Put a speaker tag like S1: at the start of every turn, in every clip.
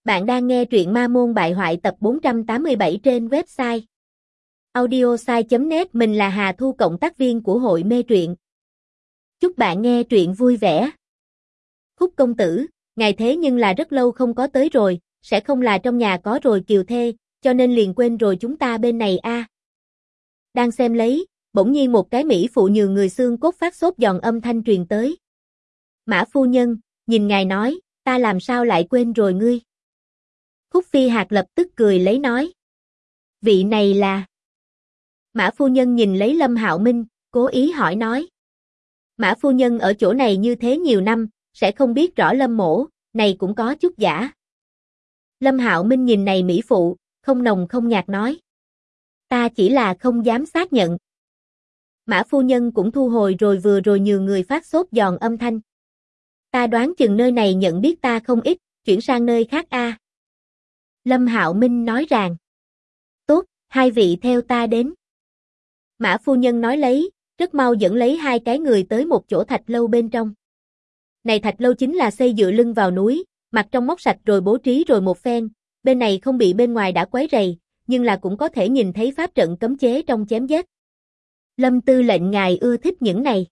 S1: Bạn đang nghe truyện Ma Môn Bại Hoại tập 487 trên website audiosai.net. Mình là Hà Thu, cộng tác viên của hội mê truyện. Chúc bạn nghe truyện vui vẻ. Khúc công tử, ngài thế nhưng là rất lâu không có tới rồi, sẽ không là trong nhà có rồi kiều thê, cho nên liền quên rồi chúng ta bên này a. Đang xem lấy, bỗng nhiên một cái mỹ phụ nhường người xương cốt phát sốt giòn âm thanh truyền tới. Mã phu nhân, nhìn ngài nói, ta làm sao lại quên rồi ngươi? Khúc Phi Hạc lập tức cười lấy nói. Vị này là... Mã phu nhân nhìn lấy Lâm Hạo Minh, cố ý hỏi nói. Mã phu nhân ở chỗ này như thế nhiều năm, sẽ không biết rõ Lâm mỗ, này cũng có chút giả. Lâm Hạo Minh nhìn này mỹ phụ, không nồng không nhạt nói. Ta chỉ là không dám xác nhận. Mã phu nhân cũng thu hồi rồi vừa rồi nhường người phát sốt giòn âm thanh. Ta đoán chừng nơi này nhận biết ta không ít, chuyển sang nơi khác a. Lâm Hạo Minh nói rằng. Tốt, hai vị theo ta đến. Mã phu nhân nói lấy, rất mau dẫn lấy hai cái người tới một chỗ thạch lâu bên trong. Này thạch lâu chính là xây dựa lưng vào núi, mặt trong móc sạch rồi bố trí rồi một phen, bên này không bị bên ngoài đã quấy rầy, nhưng là cũng có thể nhìn thấy pháp trận cấm chế trong chém giết. Lâm tư lệnh ngài ưa thích những này.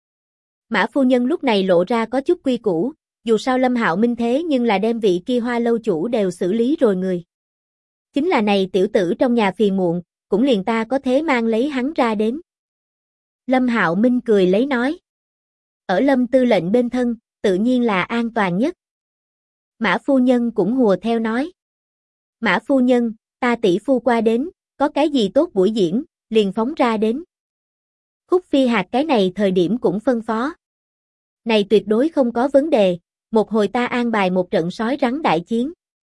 S1: Mã phu nhân lúc này lộ ra có chút quy củ, dù sao Lâm Hạo Minh thế nhưng là đem vị kia Hoa lâu chủ đều xử lý rồi người. Chính là này tiểu tử trong nhà phiền muộn, cũng liền ta có thế mang lấy hắn ra đến. Lâm Hạo Minh cười lấy nói. Ở Lâm tư lệnh bên thân, tự nhiên là an toàn nhất. Mã phu nhân cũng hùa theo nói. Mã phu nhân, ta tỷ phu qua đến, có cái gì tốt buổi diễn, liền phóng ra đến. Khúc Phi Hạc cái này thời điểm cũng phân phó. Này tuyệt đối không có vấn đề, một hồi ta an bài một trận sói rắn đại chiến.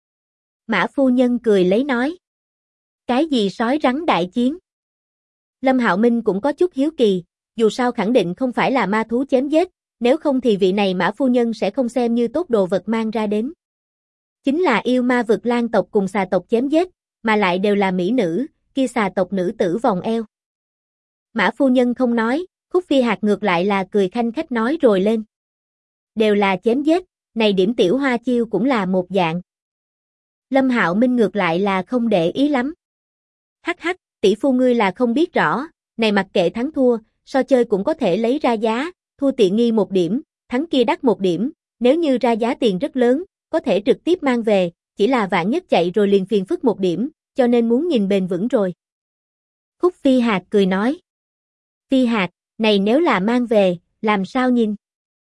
S1: Mã phu nhân cười lấy nói. Cái gì sói rắn đại chiến? Lâm Hạo Minh cũng có chút hiếu kỳ, dù sao khẳng định không phải là ma thú chém giết, nếu không thì vị này Mã phu nhân sẽ không xem như tốt đồ vật mang ra đến. Chính là yêu ma vực lang tộc cùng xà tộc chém giết, mà lại đều là mỹ nữ, kia xà tộc nữ tử vòng eo. Mã phu nhân không nói, Khúc Phi Hạc ngược lại là cười khanh khách nói rồi lên. Đều là chém giết, này điểm tiểu hoa chiêu cũng là một dạng. Lâm Hạo Minh ngược lại là không để ý lắm. Hắc hắc, tỷ phu ngươi là không biết rõ, này mặc kệ thắng thua, so chơi cũng có thể lấy ra giá, thua tiện nghi một điểm, thắng kia đắt một điểm, nếu như ra giá tiền rất lớn, có thể trực tiếp mang về, chỉ là vạn nhất chạy rồi liền phiền phức một điểm, cho nên muốn nhìn bền vững rồi. Khúc Phi Hạc cười nói. Phi Hạc, này nếu là mang về, làm sao nhìn?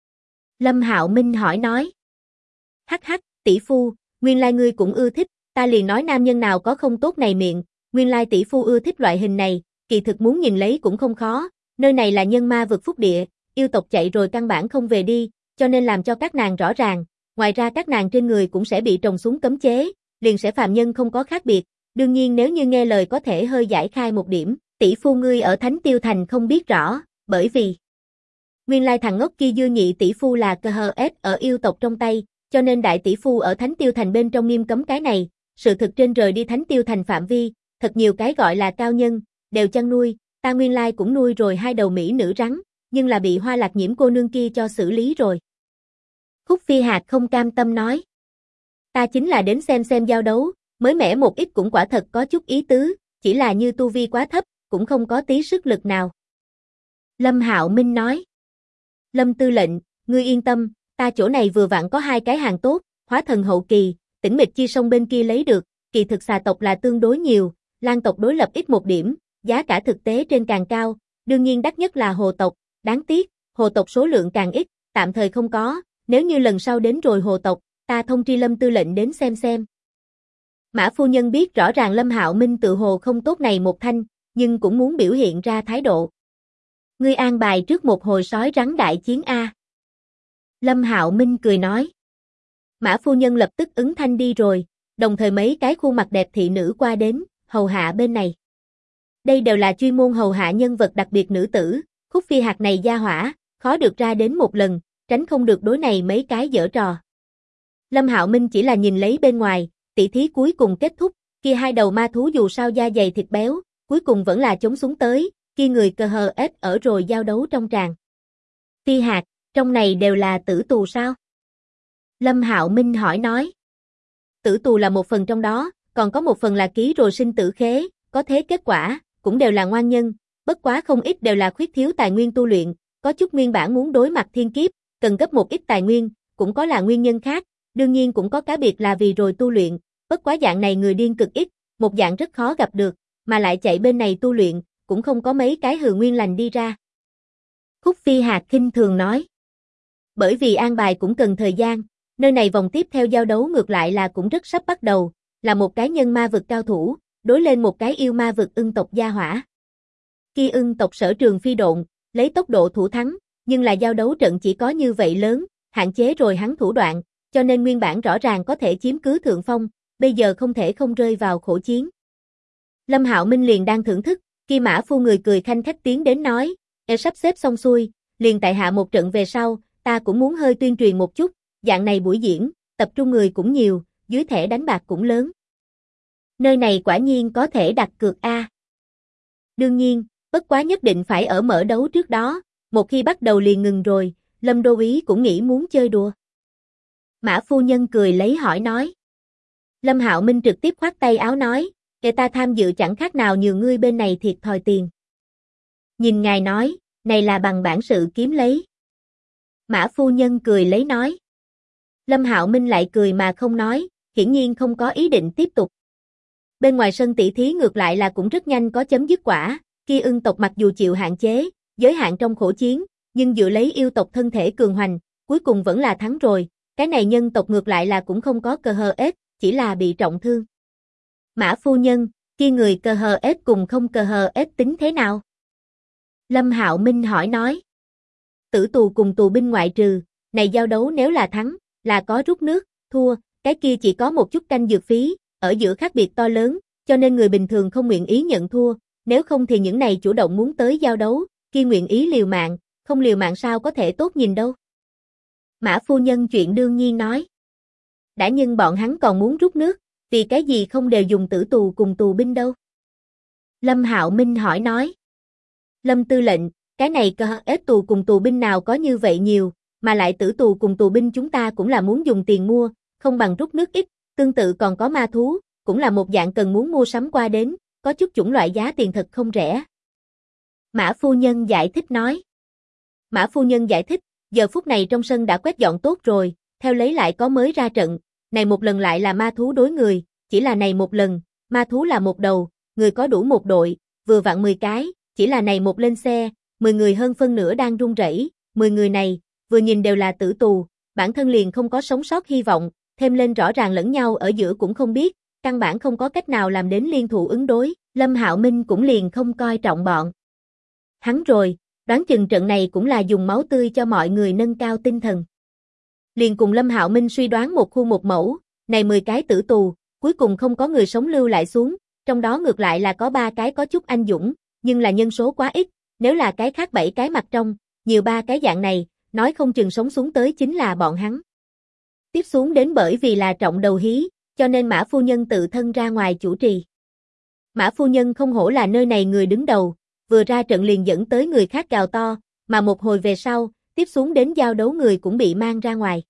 S1: Lâm Hạo Minh hỏi nói. Hắc hắc, tỷ phu, nguyên lai ngươi cũng ưa thích, ta liền nói nam nhân nào có không tốt này miệng, nguyên lai tỷ phu ưa thích loại hình này, kỳ thực muốn nhìn lấy cũng không khó, nơi này là nhân ma vực phúc địa, yêu tộc chạy rồi căn bản không về đi, cho nên làm cho các nàng rõ ràng, ngoài ra các nàng trên người cũng sẽ bị trồng xuống cấm chế, liền sẽ phàm nhân không có khác biệt, đương nhiên nếu như nghe lời có thể hơi giải khai một điểm, tỷ phu ngươi ở Thánh Tiêu Thành không biết rõ, bởi vì nguyên lai thằng ngốc kia dư nhị tỷ phu là KHS ở yêu tộc trong tay, cho nên đại tỷ phu ở Thánh Tiêu Thành bên trong nghiêm cấm cái này, sự thực trên rời đi Thánh Tiêu Thành phạm vi, thật nhiều cái gọi là cao nhân, đều chăn nuôi, ta nguyên lai cũng nuôi rồi hai đầu mỹ nữ rắn, nhưng là bị Hoa Lạc Nhiễm cô nương kia cho xử lý rồi. Khúc Phi Hạc không cam tâm nói. Ta chính là đến xem giao đấu, mới mẻ một ít cũng quả thật có chút ý tứ, chỉ là như tu vi quá thấp, cũng không có tí sức lực nào. Lâm Hạo Minh nói. Lâm tư lệnh, ngươi yên tâm, ta chỗ này vừa vặn có hai cái hàng tốt, hóa thần hậu kỳ, Tĩnh Mịch Chi Sông bên kia lấy được, kỳ thực xà tộc là tương đối nhiều, lang tộc đối lập ít một điểm, giá cả thực tế trên càng cao, đương nhiên đắt nhất là hồ tộc, đáng tiếc, hồ tộc số lượng càng ít, tạm thời không có, nếu như lần sau đến rồi hồ tộc, ta thông tri Lâm tư lệnh đến xem. Mã phu nhân biết rõ ràng Lâm Hạo Minh tự hồ không tốt này một thanh, nhưng cũng muốn biểu hiện ra thái độ. Ngươi an bài trước một hồi sói rắn đại chiến a. Lâm Hạo Minh cười nói. Mã phu nhân lập tức ứng thanh đi rồi, đồng thời mấy cái khuôn mặt đẹp thị nữ qua đến, hầu hạ bên này. Đây đều là chuyên môn hầu hạ nhân vật đặc biệt nữ tử, Khúc Phi Hạc này gia hỏa, khó được ra đến một lần, tránh không được đối này mấy cái giở trò. Lâm Hạo Minh chỉ là nhìn lấy bên ngoài, tỷ thí cuối cùng kết thúc, kia hai đầu ma thú dù sao da dày thịt béo, cuối cùng vẫn là chống xuống tới, kia người KHS ở rồi giao đấu trong tràng. Phi Hạc, trong này đều là tử tù sao? Lâm Hạo Minh hỏi nói. Tử tù là một phần trong đó, còn có một phần là ký rồi sinh tử khế, có thế kết quả, cũng đều là ngoan nhân, bất quá không ít đều là khuyết thiếu tài nguyên tu luyện, có chút nguyên bản muốn đối mặt thiên kiếp, cần gấp một ít tài nguyên, cũng có là nguyên nhân khác, đương nhiên cũng có cá biệt là vì rồi tu luyện, bất quá dạng này người điên cực ít, một dạng rất khó gặp được, mà lại chạy bên này tu luyện, cũng không có mấy cái hừ nguyên lành đi ra. Khúc Phi Hạc khinh thường nói. Bởi vì an bài cũng cần thời gian, nơi này vòng tiếp theo giao đấu ngược lại là cũng rất sắp bắt đầu, là một cái nhân ma vực cao thủ, đối lên một cái yêu ma vực ưng tộc gia hỏa. Kia ưng tộc sở trường phi độn, lấy tốc độ thủ thắng, nhưng là giao đấu trận chỉ có như vậy lớn, hạn chế rồi hắn thủ đoạn, cho nên nguyên bản rõ ràng có thể chiếm cứ thượng phong, bây giờ không thể không rơi vào khổ chiến. Lâm Hạo Minh liền đang thưởng thức, kia Mã Phu người cười khanh khách tiến đến nói, sắp xếp xong xuôi, liền tại hạ một trận về sau, ta cũng muốn hơi tuyên truyền một chút, dạng này buổi diễn, tập trung người cũng nhiều, dưới thẻ đánh bạc cũng lớn. Nơi này quả nhiên có thể đặt cược a. Đương nhiên, bất quá nhất định phải ở mở đấu trước đó, một khi bắt đầu liền ngừng rồi, Lâm Đô Úy cũng nghĩ muốn chơi đùa. Mã phu nhân cười lấy hỏi nói. Lâm Hạo Minh trực tiếp khoát tay áo nói, kẻ ta tham dự chẳng khác nào nhiều ngươi bên này thiệt thòi tiền. Nhìn ngài nói, này là bằng bản sự kiếm lấy. Mã phu nhân cười lấy nói. Lâm Hạo Minh lại cười mà không nói, hiển nhiên không có ý định tiếp tục. Bên ngoài sân tỷ thí ngược lại là cũng rất nhanh có chấm dứt quả, kia ưng tộc mặc dù chịu hạn chế, giới hạn trong khổ chiến, nhưng dựa lấy yêu tộc thân thể cường hoành, cuối cùng vẫn là thắng rồi, cái này nhân tộc ngược lại là cũng không có cơ hờ ết, chỉ là bị trọng thương. Mã phu nhân, kia người cơ hờ ết cùng không cơ hờ ết tính thế nào? Lâm Hạo Minh hỏi nói. Tử tù cùng tù binh ngoại trừ, này giao đấu nếu là thắng, là có rút nước, thua, cái kia chỉ có một chút canh dược phí, ở giữa khác biệt to lớn, cho nên người bình thường không nguyện ý nhận thua, nếu không thì những này chủ động muốn tới giao đấu, kia nguyện ý liều mạng, không liều mạng sao có thể tốt nhìn đâu. Mã phu nhân chuyện đương nhiên nói. Đã nhưng bọn hắn còn muốn rút nước, vì cái gì không đều dùng tử tù cùng tù binh đâu? Lâm Hạo Minh hỏi nói. Lâm tư lệnh, cái này cơ ép tù cùng tù binh nào có như vậy nhiều, mà lại tử tù cùng tù binh chúng ta cũng là muốn dùng tiền mua, không bằng rút nước ít, tương tự còn có ma thú, cũng là một dạng cần muốn mua sắm qua đến, có chút chủng loại giá tiền thật không rẻ. Mã phu nhân giải thích nói. Mã phu nhân giải thích, giờ phút này trong sân đã quét dọn tốt rồi, theo lấy lại có mới ra trận, này một lần lại là ma thú đối người, chỉ là này một lần, ma thú là một đầu, người có đủ một đội, vừa vặn 10 cái, chỉ là này một lên xe, 10 người hơn phân nửa đang run rẩy, 10 người này, vừa nhìn đều là tử tù, bản thân liền không có sống sót hy vọng, thêm lên rõ ràng lẫn nhau ở giữa cũng không biết, căn bản không có cách nào làm đến liên thủ ứng đối, Lâm Hạo Minh cũng liền không coi trọng bọn. Hắn rồi, đoán chừng trận này cũng là dùng máu tươi cho mọi người nâng cao tinh thần. Liền cùng Lâm Hạo Minh suy đoán một khu một mẫu, này 10 cái tử tù, cuối cùng không có người sống lưu lại xuống, trong đó ngược lại là có 3 cái có chút anh dũng, nhưng là nhân số quá ít, nếu là cái khác 7 cái mặt trong, nhiều 3 cái dạng này, nói không chừng sống xuống tới chính là bọn hắn. Tiếp xuống đến bởi vì là trọng đầu hí, cho nên Mã phu nhân tự thân ra ngoài chủ trì. Mã phu nhân không hổ là nơi này người đứng đầu, vừa ra trận liền dẫn tới người khác gào to, mà một hồi về sau, tiếp xuống đến giao đấu người cũng bị mang ra ngoài.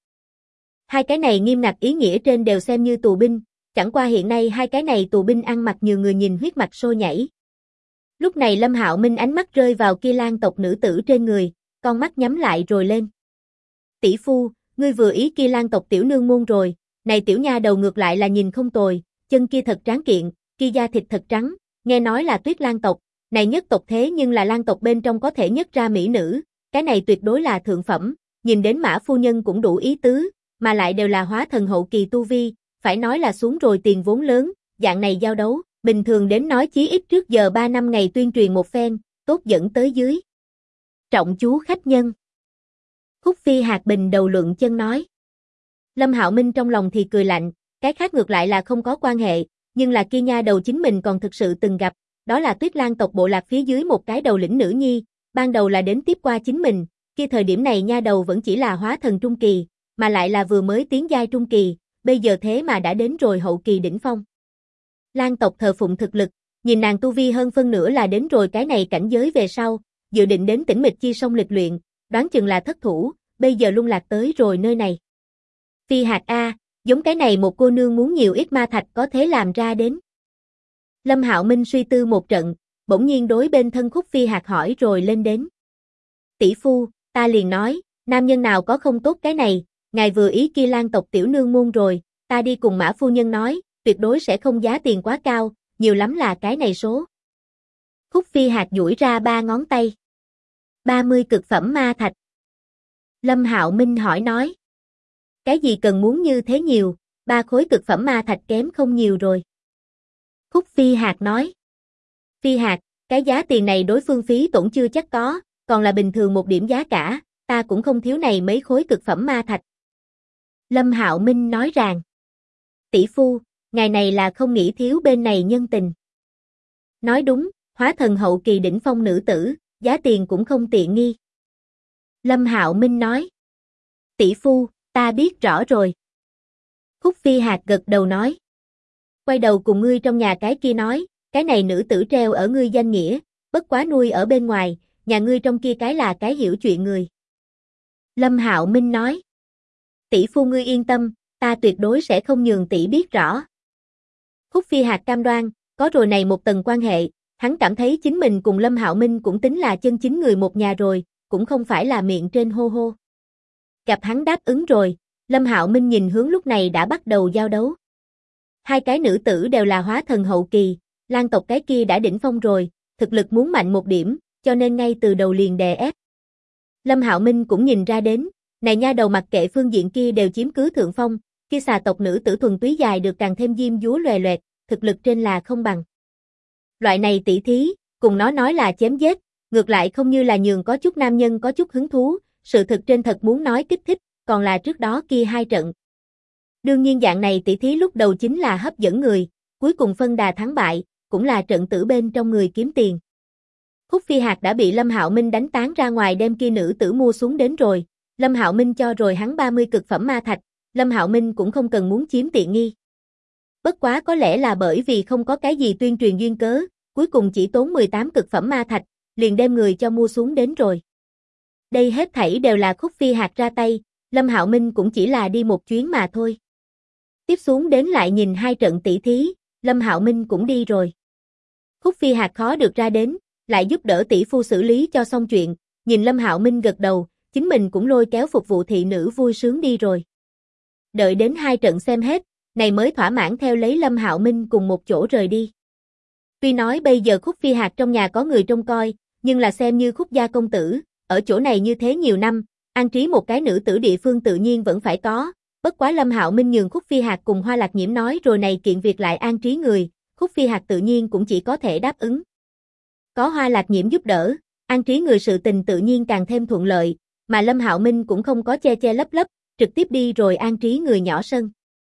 S1: Hai cái này nghiêm ngặt ý nghĩa trên đều xem như tù binh, chẳng qua hiện nay hai cái này tù binh ăn mặc nhiều người nhìn huyết mạch sôi nhảy. Lúc này Lâm Hạo Minh ánh mắt rơi vào kia Lan tộc nữ tử trên người, con mắt nhắm lại rồi lên. Tỷ phu, ngươi vừa ý kia Lan tộc tiểu nương môn rồi, này tiểu nha đầu ngược lại là nhìn không tồi, chân kia thật tráng kiện, kia da thịt thật trắng, nghe nói là Tuyết Lan tộc, này nhất tộc thế nhưng là Lan tộc bên trong có thể nhất ra mỹ nữ, cái này tuyệt đối là thượng phẩm, nhìn đến Mã phu nhân cũng đủ ý tứ, mà lại đều là hóa thần hậu kỳ tu vi, phải nói là xuống rồi tiền vốn lớn, dạng này giao đấu, bình thường đến nói chí ít trước giờ 3 năm ngày tuyên truyền một phen, tốt dẫn tới dưới. Trọng chú khách nhân. Khúc Phi Hạc Bình đầu luận chân nói. Lâm Hạo Minh trong lòng thì cười lạnh, cái khác ngược lại là không có quan hệ, nhưng là kia nha đầu chính mình còn thực sự từng gặp, đó là Tuyết Lan tộc bộ lạc phía dưới một cái đầu lĩnh nữ nhi, ban đầu là đến tiếp qua chính mình, kia thời điểm này nha đầu vẫn chỉ là hóa thần trung kỳ, mà lại là vừa mới tiến giai trung kỳ, bây giờ thế mà đã đến rồi hậu kỳ đỉnh phong. Lan tộc thờ phụng thực lực, nhìn nàng tu vi hơn phân nửa là đến rồi cái này cảnh giới về sau, dự định đến Tĩnh Mịch Chi Sông lịch luyện, đoán chừng là thất thủ, bây giờ lung lạc tới rồi nơi này. Phi Hạc A, giống cái này một cô nương muốn nhiều ít ma thạch có thể làm ra đến. Lâm Hạo Minh suy tư một trận, bỗng nhiên đối bên thân Khúc Phi Hạc hỏi rồi lên đến. Tỷ phu, ta liền nói, nam nhân nào có không tốt cái này, ngài vừa ý kia Lan tộc tiểu nương môn rồi, ta đi cùng Mã phu nhân nói, tuyệt đối sẽ không giá tiền quá cao, nhiều lắm là cái này số. Khúc Phi Hạc duỗi ra 3 ngón tay. 30 cực phẩm ma thạch. Lâm Hạo Minh hỏi nói. Cái gì cần muốn như thế nhiều, 3 khối cực phẩm ma thạch kém không nhiều rồi. Khúc Phi Hạc nói. Phi Hạc, cái giá tiền này đối phương phí tổn chưa chắc có, còn là bình thường một điểm giá cả, ta cũng không thiếu này mấy khối cực phẩm ma thạch. Lâm Hạo Minh nói rằng. Tỷ phu, ngày này là không nghĩ thiếu bên này nhân tình. Nói đúng, hóa thần hậu kỳ đỉnh phong nữ tử, giá tiền cũng không tiện nghi. Lâm Hạo Minh nói. Tỷ phu, ta biết rõ rồi. Khúc Phi Hạc gật đầu nói. Quay đầu cùng ngươi trong nhà cái kia nói, cái này nữ tử treo ở ngươi danh nghĩa, bất quá nuôi ở bên ngoài, nhà ngươi trong kia cái là cái hiểu chuyện người. Lâm Hạo Minh nói. Tỷ phu ngươi yên tâm, ta tuyệt đối sẽ không nhường tỷ biết rõ. Khúc Phi Hạc cam đoan, có rồi này một tầng quan hệ, hắn cảm thấy chính mình cùng Lâm Hạo Minh cũng tính là chân chính người một nhà rồi, cũng không phải là miệng trên hô hô. Gặp hắn đáp ứng rồi, Lâm Hạo Minh nhìn hướng lúc này đã bắt đầu giao đấu. Hai cái nữ tử đều là hóa thần hậu kỳ, Lan tộc cái kia đã đỉnh phong rồi, thực lực muốn mạnh một điểm, cho nên ngay từ đầu liền đè ép. Lâm Hạo Minh cũng nhìn ra đến, này nha đầu mặc kệ phương diện kia đều chiếm cứ thượng phong, kia xà tộc nữ tử thuần túy dài được càng thêm diêm dúa loè loẹt, thực lực trên là không bằng. Loại này tỷ thí, cùng nó nói là chém giết, ngược lại không như là nhường có chút nam nhân có chút hứng thú, sự thực trên thật muốn nói kích thích, còn là trước đó kia hai trận. Đương nhiên dạng này tỷ thí lúc đầu chính là hấp dẫn người, cuối cùng phân đà thắng bại, cũng là trận tử bên trong người kiếm tiền. Khúc Phi Hạc đã bị Lâm Hạo Minh đánh tán ra ngoài đem kia nữ tử mua xuống đến rồi, Lâm Hạo Minh cho rồi hắn 30 cực phẩm ma thạch, Lâm Hạo Minh cũng không cần muốn chiếm tiện nghi. Bất quá có lẽ là bởi vì không có cái gì tuyên truyền duyên cớ, cuối cùng chỉ tốn 18 cực phẩm ma thạch, liền đem người cho mua xuống đến rồi. Đây hết thảy đều là Khúc Phi Hạc ra tay, Lâm Hạo Minh cũng chỉ là đi một chuyến mà thôi. Tiếp xuống đến lại nhìn hai trận tỷ thí, Lâm Hạo Minh cũng đi rồi. Khúc Phi Hạc khó được ra đến, lại giúp đỡ tỷ phu xử lý cho xong chuyện, nhìn Lâm Hạo Minh gật đầu, chính mình cũng lôi kéo phục vụ thị nữ vui sướng đi rồi. Đợi đến hai trận xem hết, này mới thỏa mãn theo lấy Lâm Hạo Minh cùng một chỗ rời đi. Tuy nói bây giờ Khúc Phi Hạc trong nhà có người trông coi, nhưng là xem như Khúc gia công tử, ở chỗ này như thế nhiều năm, an trí một cái nữ tử địa phương tự nhiên vẫn phải có. Bất quá Lâm Hạo Minh nhường Khúc Phi Hạc cùng Hoa Lạc Nhiễm nói rồi này kiện việc lại an trí người, Khúc Phi Hạc tự nhiên cũng chỉ có thể đáp ứng. Có Hoa Lạc Nhiễm giúp đỡ, an trí người sự tình tự nhiên càng thêm thuận lợi, mà Lâm Hạo Minh cũng không có che che lấp lấp, trực tiếp đi rồi an trí người nhỏ sân.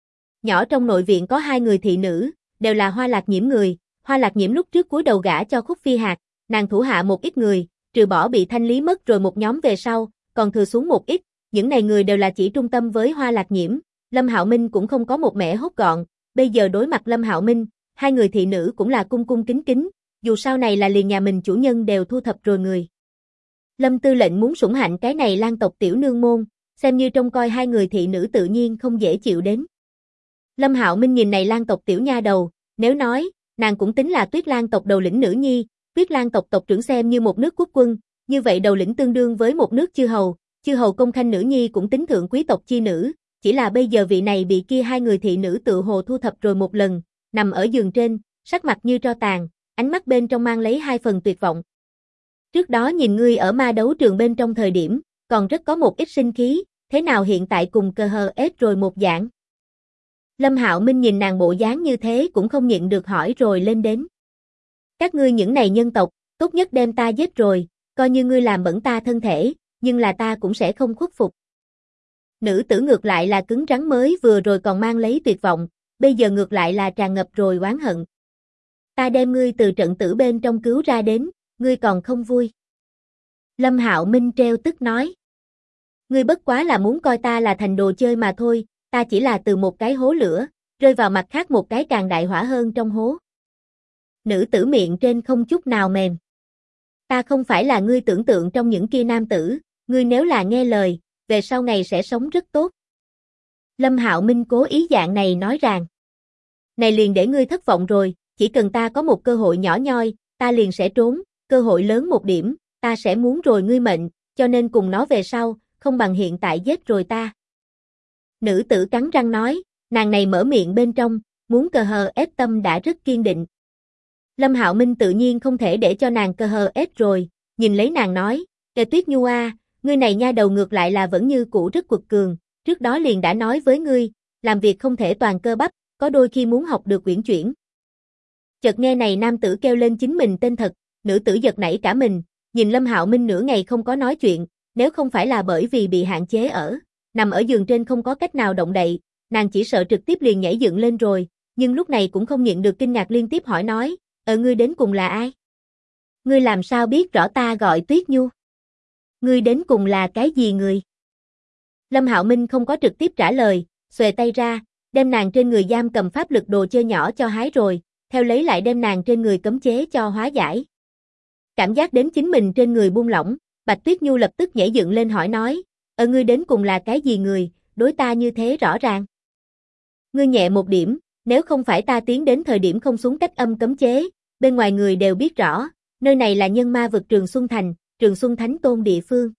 S1: Nhỏ trong nội viện có hai người thị nữ, đều là Hoa Lạc Nhiễm người, Hoa Lạc Nhiễm lúc trước cúi đầu gả cho Khúc Phi Hạc, nàng thủ hạ một ít người, trừ bỏ bị thanh lý mất rồi một nhóm về sau, còn thừa xuống một ít, những này người đều là chỉ trung tâm với Hoa Lạc Nhiễm, Lâm Hạo Minh cũng không có một mẻ hốt gọn, bây giờ đối mặt Lâm Hạo Minh, hai người thị nữ cũng là cung cung kính kính, dù sau này là liền nhà mình chủ nhân đều thu thập rồi người. Lâm tư lệnh muốn sủng hạnh cái này Lan tộc tiểu nương môn, xem như trông coi hai người thị nữ tự nhiên không dễ chịu đến. Lâm Hạo Minh nhìn này Lan tộc tiểu nha đầu, nếu nói, nàng cũng tính là Tuyết Lan tộc đầu lĩnh nữ nhi, Tuyết Lan tộc tộc trưởng xem như một nước quốc quân, như vậy đầu lĩnh tương đương với một nước chư hầu công khanh nữ nhi cũng tính thượng quý tộc chi nữ, chỉ là bây giờ vị này bị kia hai người thị nữ tự hồ thu thập rồi một lần, nằm ở giường trên, sắc mặt như tro tàn, ánh mắt bên trong mang lấy hai phần tuyệt vọng. Trước đó nhìn ngươi ở ma đấu trường bên trong thời điểm, còn rất có một ít sinh khí, thế nào hiện tại cùng cờ hờ ết rồi một dạng. Lâm Hạo Minh nhìn nàng bộ dáng như thế cũng không nhịn được hỏi rồi lên đến. Các ngươi những này nhân tộc, tốt nhất đem ta giết rồi, coi như ngươi làm bẩn ta thân thể, nhưng là ta cũng sẽ không khuất phục. Nữ tử ngược lại là cứng rắn mới vừa rồi còn mang lấy tuyệt vọng, bây giờ ngược lại là tràn ngập rồi oán hận. Ta đem ngươi từ trận tử bên trong cứu ra đến, ngươi còn không vui. Lâm Hạo Minh treo tức nói. Ngươi bất quá là muốn coi ta là thành đồ chơi mà thôi, ta chỉ là từ một cái hố lửa, rơi vào mặt khác một cái càng đại hỏa hơn trong hố. Nữ tử miệng trên không chút nào mềm. Ta không phải là ngươi tưởng tượng trong những kia nam tử, ngươi nếu là nghe lời, về sau ngày sẽ sống rất tốt. Lâm Hạo Minh cố ý dạng này nói rằng. Này liền để ngươi thất vọng rồi, chỉ cần ta có một cơ hội nhỏ nhoi, ta liền sẽ trốn, cơ hội lớn một điểm, ta sẽ muốn rồi ngươi mệnh, cho nên cùng nó về sau, không bằng hiện tại giết rồi ta. Nữ tử cắn răng nói, nàng này mở miệng bên trong, muốn cờ hờ ép tâm đã rất kiên định. Lâm Hạo Minh tự nhiên không thể để cho nàng cờ hờ ép rồi, nhìn lấy nàng nói, Kề Tuyết Nhu a, ngươi này nha đầu ngược lại là vẫn như cũ rất quật cường, trước đó liền đã nói với ngươi, làm việc không thể toàn cơ bắp, có đôi khi muốn học được uyển chuyển. Chợt nghe này nam tử kêu lên chính mình tên thật, nữ tử giật nảy cả mình, nhìn Lâm Hạo Minh nửa ngày không có nói chuyện, nếu không phải là bởi vì bị hạn chế nằm ở giường trên không có cách nào động đậy, nàng chỉ sợ trực tiếp liền nhảy dựng lên rồi, nhưng lúc này cũng không nhịn được kinh ngạc liên tiếp hỏi nói, ngươi đến cùng là ai? Ngươi làm sao biết rõ ta gọi Tuyết Nhu? Ngươi đến cùng là cái gì người? Lâm Hạo Minh không có trực tiếp trả lời, xuề tay ra, đem nàng trên người giam cầm pháp lực đồ chơi nhỏ cho hái rồi, theo lấy lại đem nàng trên người cấm chế cho hóa giải. Cảm giác đến chính mình trên người buông lỏng, Bạch Tuyết Nhu lập tức nhảy dựng lên hỏi nói, ngươi đến cùng là cái gì người, đối ta như thế rõ ràng. Ngươi nhẹ một điểm, nếu không phải ta tiến đến thời điểm không xuống cách âm cấm chế, bên ngoài người đều biết rõ, nơi này là nhân ma vực Trường Xuân Thành, Trường Xuân Thánh Tôn địa phương.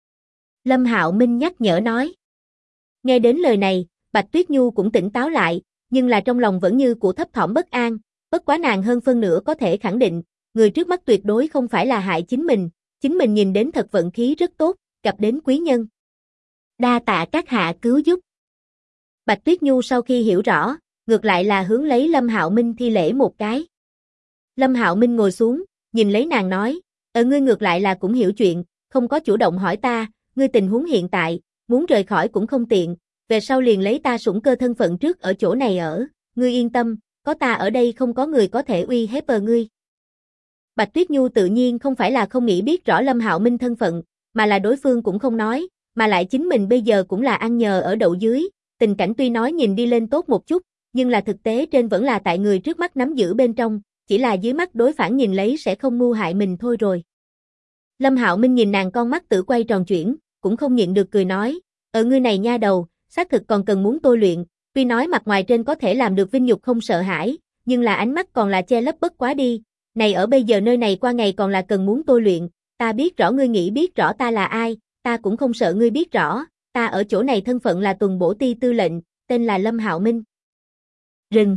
S1: Lâm Hạo Minh nhắc nhở nói. Nghe đến lời này, Bạch Tuyết Nhu cũng tỉnh táo lại, nhưng là trong lòng vẫn như của thấp thỏm bất an, bất quá nàng hơn phân nửa có thể khẳng định, người trước mắt tuyệt đối không phải là hại chính mình nhìn đến thật vận khí rất tốt, gặp đến quý nhân. Đa tạ các hạ cứu giúp. Bạch Tuyết Nhu sau khi hiểu rõ, ngược lại là hướng lấy Lâm Hạo Minh thi lễ một cái. Lâm Hạo Minh ngồi xuống, nhìn lấy nàng nói, ngươi ngược lại là cũng hiểu chuyện, không có chủ động hỏi ta, ngươi tình huống hiện tại, muốn rời khỏi cũng không tiện, về sau liền lấy ta sủng cơ thân phận trước ở chỗ này ngươi yên tâm, có ta ở đây không có người có thể uy hiếp ngươi. Bạch Tuyết Nhu tự nhiên không phải là không nghĩ biết rõ Lâm Hạo Minh thân phận, mà là đối phương cũng không nói, mà lại chính mình bây giờ cũng là ăn nhờ ở đậu dưới, tình cảnh tuy nói nhìn đi lên tốt một chút, nhưng là thực tế trên vẫn là tại người trước mắt nắm giữ bên trong, chỉ là dưới mắt đối phản nhìn lấy sẽ không mưu hại mình thôi rồi. Lâm Hạo Minh nhìn nàng con mắt tự quay tròn chuyển, cũng không nhịn được cười nói, ngươi này nha đầu, xác thực còn cần muốn tôi luyện, tuy nói mặt ngoài trên có thể làm được vinh nhục không sợ hãi, nhưng là ánh mắt còn là che lấp bất quá đi, này ở bây giờ nơi này qua ngày còn là cần muốn tôi luyện, ta biết rõ ngươi nghĩ biết rõ ta là ai, ta cũng không sợ ngươi biết rõ, ta ở chỗ này thân phận là tuần bổ ti tư lệnh, tên là Lâm Hạo Minh. Rừng.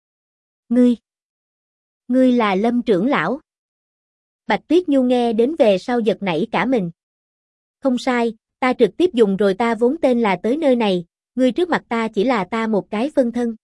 S1: Ngươi là Lâm trưởng lão. Bạch Tuyết Nhu nghe đến về sau giật nảy cả mình. Không sai, ta trực tiếp dùng rồi ta vốn tên là tới nơi này, ngươi trước mặt ta chỉ là ta một cái phân thân.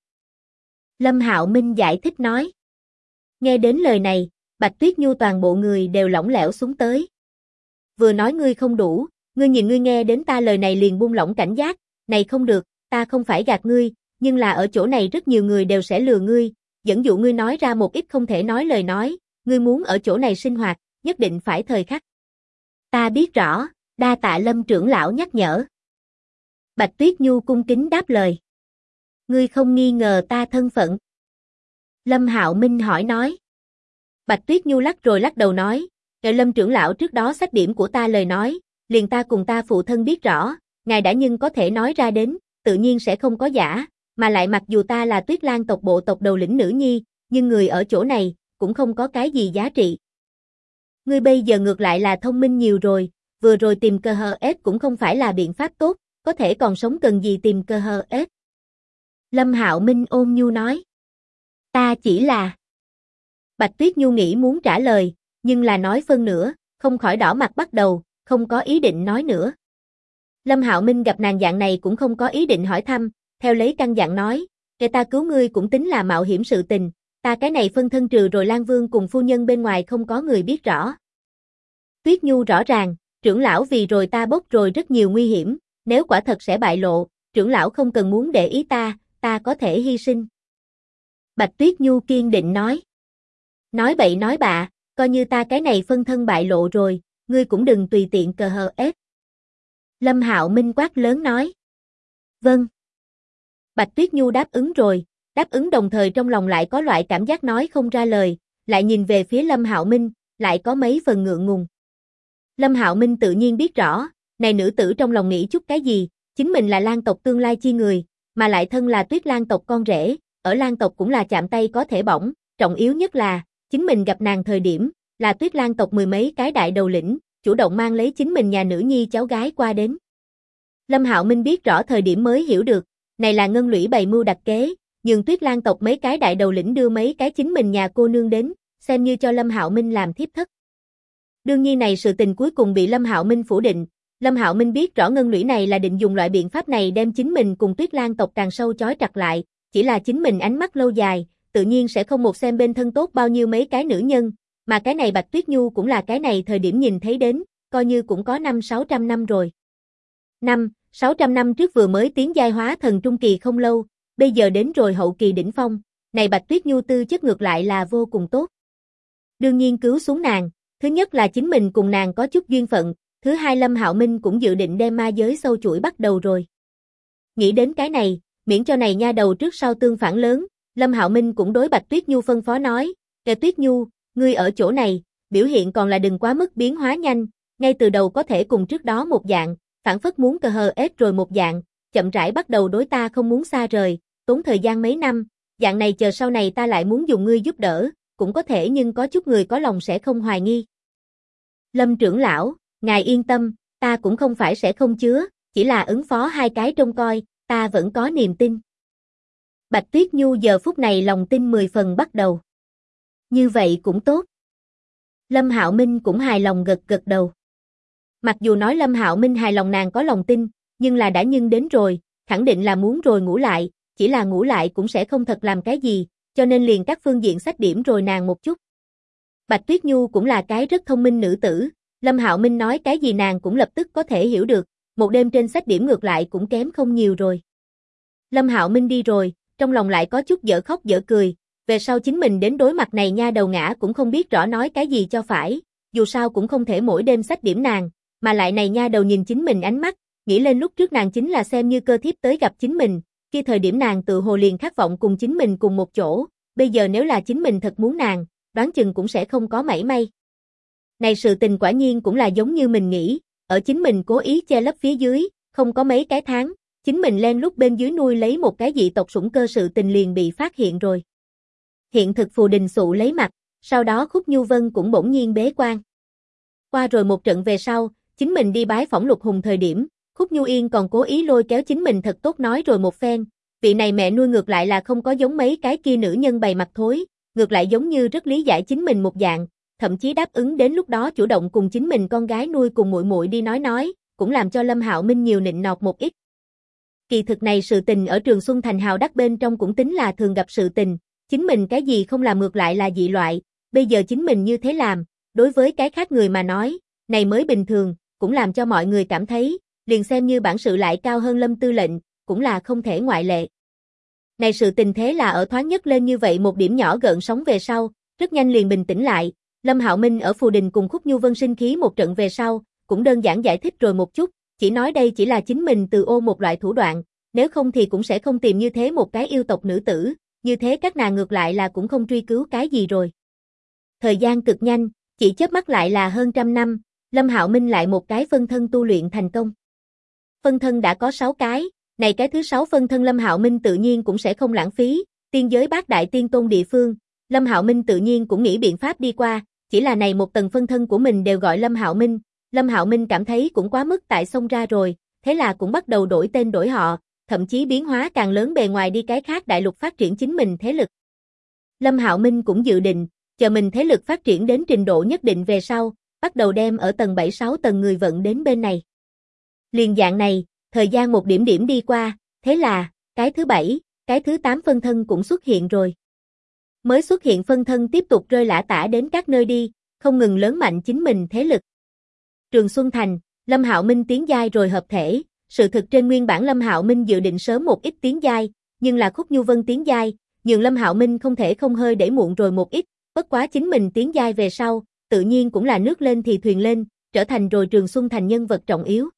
S1: Lâm Hạo Minh giải thích nói. Nghe đến lời này, Bạch Tuyết Nhu toàn bộ người đều lỏng lẻo xuống tới. Vừa nói ngươi không đủ, ngươi nhìn ngươi nghe đến ta lời này liền buông lỏng cảnh giác, này không được, ta không phải gạt ngươi, nhưng là ở chỗ này rất nhiều người đều sẽ lừa ngươi, dẫn dụ ngươi nói ra một ít không thể nói lời nói, ngươi muốn ở chỗ này sinh hoạt, nhất định phải thời khắc. Ta biết rõ, đa tạ Lâm trưởng lão nhắc nhở. Bạch Tuyết Nhu cung kính đáp lời. Ngươi không nghi ngờ ta thân phận? Lâm Hạo Minh hỏi nói. Bạch Tuyết Nhu lắc rồi lắc đầu nói, Lâm trưởng lão trước đó sách điểm của ta lời nói, liền ta cùng ta phụ thân biết rõ, ngài đã nhưng có thể nói ra đến, tự nhiên sẽ không có giả, mà lại mặc dù ta là Tuyết Lang tộc bộ tộc đầu lĩnh nữ nhi, nhưng người ở chỗ này, cũng không có cái gì giá trị. Ngươi bây giờ ngược lại là thông minh nhiều rồi, vừa rồi tìm cơ hờ ết cũng không phải là biện pháp tốt, có thể còn sống cần gì tìm cơ hờ ết. Lâm Hạo Minh ôn nhu nói. Ta chỉ là... Bạch Tuyết Nhu nghĩ muốn trả lời, nhưng là nói phân nửa, không khỏi đỏ mặt bắt đầu, không có ý định nói nữa. Lâm Hạo Minh gặp nàng dạng này cũng không có ý định hỏi thăm, theo lấy căn dặn nói, kể ta cứu ngươi cũng tính là mạo hiểm sự tình, ta cái này phân thân trừ rồi Lan Vương cùng phu nhân bên ngoài không có người biết rõ. Tuyết Nhu rõ ràng, trưởng lão vì rồi ta bốc rồi rất nhiều nguy hiểm, nếu quả thật sẽ bại lộ, trưởng lão không cần muốn để ý ta có thể hy sinh. Bạch Tuyết Nhu kiên định nói. Nói bậy nói bạ, coi như ta cái này phân thân bại lộ rồi, ngươi cũng đừng tùy tiện cờ hờ ết. Lâm Hạo Minh quát lớn nói. Vâng. Bạch Tuyết Nhu đáp ứng rồi, đáp ứng đồng thời trong lòng lại có loại cảm giác nói không ra lời, lại nhìn về phía Lâm Hạo Minh, lại có mấy phần ngượng ngùng. Lâm Hạo Minh tự nhiên biết rõ, này nữ tử trong lòng nghĩ chút cái gì, chính mình là Lan tộc tương lai chi người, mà lại thân là Tuyết Lang tộc con rể, ở Lang tộc cũng là chạm tay có thể bỏng, trọng yếu nhất là, chính mình gặp nàng thời điểm, là Tuyết Lang tộc mười mấy cái đại đầu lĩnh, chủ động mang lấy chính mình nhà nữ nhi cháu gái qua đến. Lâm Hạo Minh biết rõ thời điểm mới hiểu được, này là Ngân Lũy bày mưu đặt kế, nhường Tuyết Lang tộc mấy cái đại đầu lĩnh đưa mấy cái chính mình nhà cô nương đến, xem như cho Lâm Hạo Minh làm thiếp thất. Đương nhiên này sự tình cuối cùng bị Lâm Hạo Minh phủ định, Lâm Hạo Minh biết rõ Ngân Lũy này là định dùng loại biện pháp này đem chính mình cùng Tuyết Lang tộc càng sâu chói chặt lại, chỉ là chính mình ánh mắt lâu dài, tự nhiên sẽ không một xem bên thân tốt bao nhiêu mấy cái nữ nhân, mà cái này Bạch Tuyết Nhu cũng là cái này thời điểm nhìn thấy đến, coi như cũng có 500-600 năm rồi. 500-600 năm trước vừa mới tiến giai hóa thần trung kỳ không lâu, bây giờ đến rồi hậu kỳ đỉnh phong, này Bạch Tuyết Nhu tư chất ngược lại là vô cùng tốt. Đương nhiên cứu xuống nàng, thứ nhất là chính mình cùng nàng có chút duyên phận, thứ hai Lâm Hạo Minh cũng dự định đem ma giới sâu chuỗi bắt đầu rồi. Nghĩ đến cái này, miễn cho này nha đầu trước sau tương phản lớn, Lâm Hạo Minh cũng đối Bạch Tuyết Nhu phân phó nói, "Kẻ Tuyết Nhu, ngươi ở chỗ này, biểu hiện còn là đừng quá mức biến hóa nhanh, ngay từ đầu có thể cùng trước đó một dạng, phản phất muốn cờ hờ ết rồi một dạng, chậm rãi bắt đầu đối ta không muốn xa rời, tốn thời gian mấy năm, dạng này chờ sau này ta lại muốn dùng ngươi giúp đỡ, cũng có thể nhưng có chút người có lòng sẽ không hoài nghi." Lâm trưởng lão, ngài yên tâm, ta cũng không phải sẽ không chứa, chỉ là ứng phó hai cái trông coi, ta vẫn có niềm tin. Bạch Tuyết Nhu giờ phút này lòng tin 10 phần bắt đầu. Như vậy cũng tốt. Lâm Hạo Minh cũng hài lòng gật gật đầu. Mặc dù nói Lâm Hạo Minh hài lòng nàng có lòng tin, nhưng là đã nhưng đến rồi, khẳng định là muốn rồi ngủ lại, chỉ là ngủ lại cũng sẽ không thật làm cái gì, cho nên liền các phương diện sách điểm rồi nàng một chút. Bạch Tuyết Nhu cũng là cái rất thông minh nữ tử, Lâm Hạo Minh nói cái gì nàng cũng lập tức có thể hiểu được, một đêm trên sách điểm ngược lại cũng kém không nhiều rồi. Lâm Hạo Minh đi rồi, trong lòng lại có chút dở khóc dở cười, về sau chính mình đến đối mặt này nha đầu ngã cũng không biết rõ nói cái gì cho phải, dù sao cũng không thể mỗi đêm sách điểm nàng, mà lại này nha đầu nhìn chính mình ánh mắt, nghĩ lên lúc trước nàng chính là xem như cơ thiếp tới gặp chính mình, khi thời điểm nàng tự hồ liền khát vọng cùng chính mình cùng một chỗ, bây giờ nếu là chính mình thật muốn nàng, đoán chừng cũng sẽ không có mảy may. Này sự tình quả nhiên cũng là giống như mình nghĩ, ở chính mình cố ý che lấp phía dưới, không có mấy cái tháng, chính mình len lút bên dưới nuôi lấy một cái dị tộc sủng cơ sự tình liền bị phát hiện rồi. Hiện thực phù đình sụ lấy mặt, sau đó Khúc Nhu Vân cũng bỗng nhiên bế quan. Qua rồi một trận về sau, chính mình đi bái phỏng Lục Hùng thời điểm, Khúc Nhu Yên còn cố ý lôi kéo chính mình thật tốt nói rồi một phen, vị này mẹ nuôi ngược lại là không có giống mấy cái kia nữ nhân bày mặt thối, ngược lại giống như rất lý giải chính mình một dạng, thậm chí đáp ứng đến lúc đó chủ động cùng chính mình con gái nuôi cùng muội muội đi nói, cũng làm cho Lâm Hạo Minh nhiều nịnh nọt một ít. Kỳ thực này sự tình ở Trường Xuân Thành hào đắc bên trong cũng tính là thường gặp sự tình, chính mình cái gì không làm ngược lại là dị loại, bây giờ chính mình như thế làm, đối với cái khác người mà nói, này mới bình thường, cũng làm cho mọi người cảm thấy, liền xem như bản sự lại cao hơn Lâm tư lệnh, cũng là không thể ngoại lệ. Này sự tình thế là ở thoáng nhất lên như vậy một điểm nhỏ gợn sóng về sau, rất nhanh liền bình tĩnh lại, Lâm Hạo Minh ở phù đình cùng Khúc Nhu Vân sinh khí một trận về sau, cũng đơn giản giải thích rồi một chút, chỉ nói đây chỉ là chính mình từ ô một loại thủ đoạn, nếu không thì cũng sẽ không tìm như thế một cái yêu tộc nữ tử, như thế các nàng ngược lại là cũng không truy cứu cái gì rồi. Thời gian cực nhanh, chỉ chớp mắt lại là hơn 100 năm, Lâm Hạo Minh lại một cái phân thân tu luyện thành công. Phân thân đã có 6 cái, này cái thứ 6 phân thân Lâm Hạo Minh tự nhiên cũng sẽ không lãng phí, tiên giới bát đại tiên tôn địa phương, Lâm Hạo Minh tự nhiên cũng nghĩ biện pháp đi qua, chỉ là này một tầng phân thân của mình đều gọi Lâm Hạo Minh cảm thấy cũng quá mức tại xông ra rồi, thế là cũng bắt đầu đổi tên đổi họ, thậm chí biến hóa càng lớn bề ngoài đi cái khác đại lục phát triển chính mình thế lực. Lâm Hạo Minh cũng dự định, chờ mình thế lực phát triển đến trình độ nhất định về sau, bắt đầu đem ở tầng 7-6 tầng người vận đến bên này. Liền dạng này, thời gian một điểm điểm đi qua, thế là, cái thứ 7, cái thứ 8 phân thân cũng xuất hiện rồi. Mới xuất hiện phân thân tiếp tục rơi lả tả đến các nơi đi, không ngừng lớn mạnh chính mình thế lực. Trường Xuân Thành, Lâm Hạo Minh tiến giai rồi hợp thể, sự thực trên nguyên bản Lâm Hạo Minh dự định sớm một ít tiến giai, nhưng là Khúc Nhu Vân tiến giai, nhường Lâm Hạo Minh không thể không hơi để muộn rồi một ít, bất quá chính mình tiến giai về sau, tự nhiên cũng là nước lên thì thuyền lên, trở thành rồi Trường Xuân Thành nhân vật trọng yếu.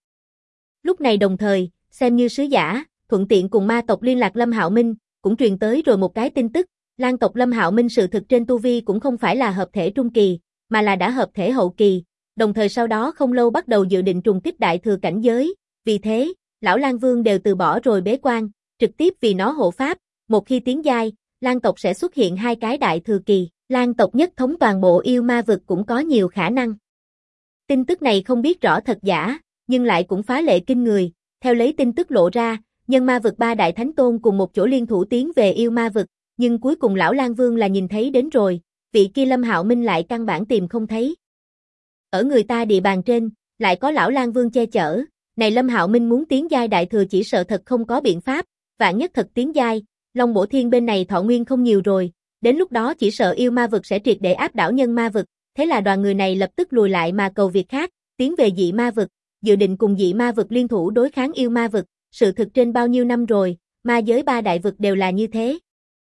S1: Lúc này đồng thời, xem như sứ giả, thuận tiện cùng ma tộc liên lạc Lâm Hạo Minh, cũng truyền tới rồi một cái tin tức, Lan tộc Lâm Hạo Minh sự thực trên tu vi cũng không phải là hợp thể trung kỳ, mà là đã hợp thể hậu kỳ, đồng thời sau đó không lâu bắt đầu dự định trùng kích đại thừa cảnh giới, vì thế, lão Lan Vương đều từ bỏ rồi bế quan, trực tiếp vì nó hộ pháp, một khi tiến giai, Lan tộc sẽ xuất hiện 2 cái đại thừa kỳ, Lan tộc nhất thống toàn bộ yêu ma vực cũng có nhiều khả năng. Tin tức này không biết rõ thật giả, nhưng lại cũng phá lệ kinh người, theo lấy tin tức lộ ra, nhân ma vực 3 đại thánh tôn cùng một chỗ liên thủ tiến về yêu ma vực, nhưng cuối cùng lão Lan Vương là nhìn thấy đến rồi, vị kia Lâm Hạo Minh lại căn bản tìm không thấy. Ở người ta địa bàn trên, lại có lão Lan Vương che chở, này Lâm Hạo Minh muốn tiến giai đại thừa chỉ sợ thật không có biện pháp, vạn nhất thật tiến giai, Long Bổ Thiên bên này thọ nguyên không nhiều rồi, đến lúc đó chỉ sợ yêu ma vực sẽ triệt để áp đảo nhân ma vực, thế là đoàn người này lập tức lùi lại mà cầu việc khác, tiến về dị ma vực, dự định cùng dị ma vực liên thủ đối kháng yêu ma vực, sự thực trên bao nhiêu năm rồi, ma giới 3 đại vực đều là như thế.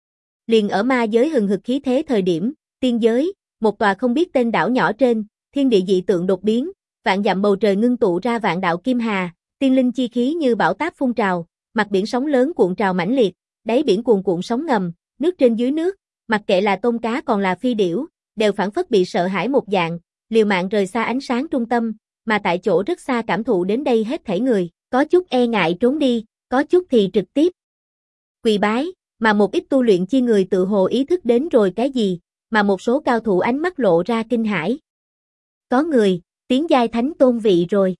S1: Liền ở ma giới hừng hực khí thế thời điểm, tiên giới, một tòa không biết tên đảo nhỏ trên, thiên địa dị tượng đột biến, vạn dặm bầu trời ngưng tụ ra vạn đạo kim hà, tiên linh chi khí như bão táp phun trào, mặt biển sóng lớn cuộn trào mãnh liệt, đáy biển cuồn cuộn sóng ngầm, nước trên dưới nước, mặc kệ là tôm cá còn là phi điểu, đều phảng phất bị sợ hãi một dạng, liều mạng rời xa ánh sáng trung tâm, mà tại chỗ rất xa cảm thụ đến đây hết thảy người, có chút e ngại trốn đi, có chút thì trực tiếp quỳ bái, mà một ít tu luyện chi người tự hồ ý thức đến rồi cái gì, mà một số cao thủ ánh mắt lộ ra kinh hãi. Có người, tiến giai thánh tôn vị rồi.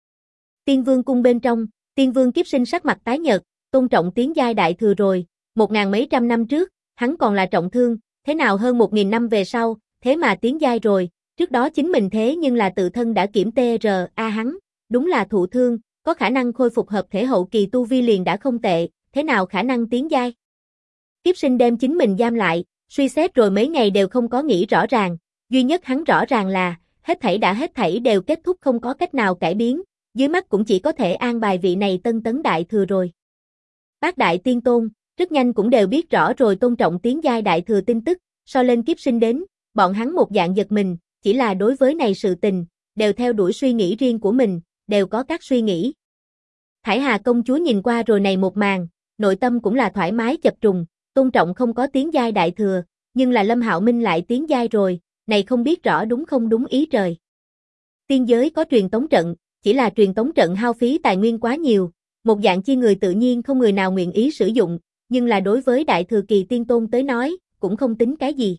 S1: Tiên Vương cung bên trong, Tiên Vương Kiếp Sinh sắc mặt tái nhợt, tôn trọng tiến giai đại thừa rồi, 1000 mấy trăm năm trước, hắn còn là trọng thương, thế nào hơn 1000 năm về sau, thế mà tiến giai rồi, trước đó chính mình thế nhưng là tự thân đã kiểm TRA hắn, đúng là thụ thương, có khả năng khôi phục hợp thể hậu kỳ tu vi liền đã không tệ, thế nào khả năng tiến giai. Kiếp Sinh đem chính mình giam lại, suy xét rồi mấy ngày đều không có nghĩ rõ ràng, duy nhất hắn rõ ràng là, hết thảy đều kết thúc không có cách nào cải biến, dưới mắt cũng chỉ có thể an bài vị này tân tấn đại thừa rồi. Bác đại tiên tôn, rất nhanh cũng đều biết rõ rồi tôn trọng tiến giai đại thừa tin tức, so lên Kiếp Sinh đến, bọn hắn một dạng giật mình, chỉ là đối với này sự tình, đều theo đuổi suy nghĩ riêng của mình, đều có các suy nghĩ. Thải Hà công chúa nhìn qua rồi này một màn, nội tâm cũng là thoải mái chập trùng, tôn trọng không có tiến giai đại thừa, nhưng là Lâm Hạo Minh lại tiến giai rồi, này không biết rõ đúng không đúng ý trời. Tiên giới có truyền tống trận, chỉ là truyền tống trận hao phí tài nguyên quá nhiều, một dạng chi người tự nhiên không người nào nguyện ý sử dụng, nhưng là đối với đại thừa kỳ tiên tôn tới nói, cũng không tính cái gì.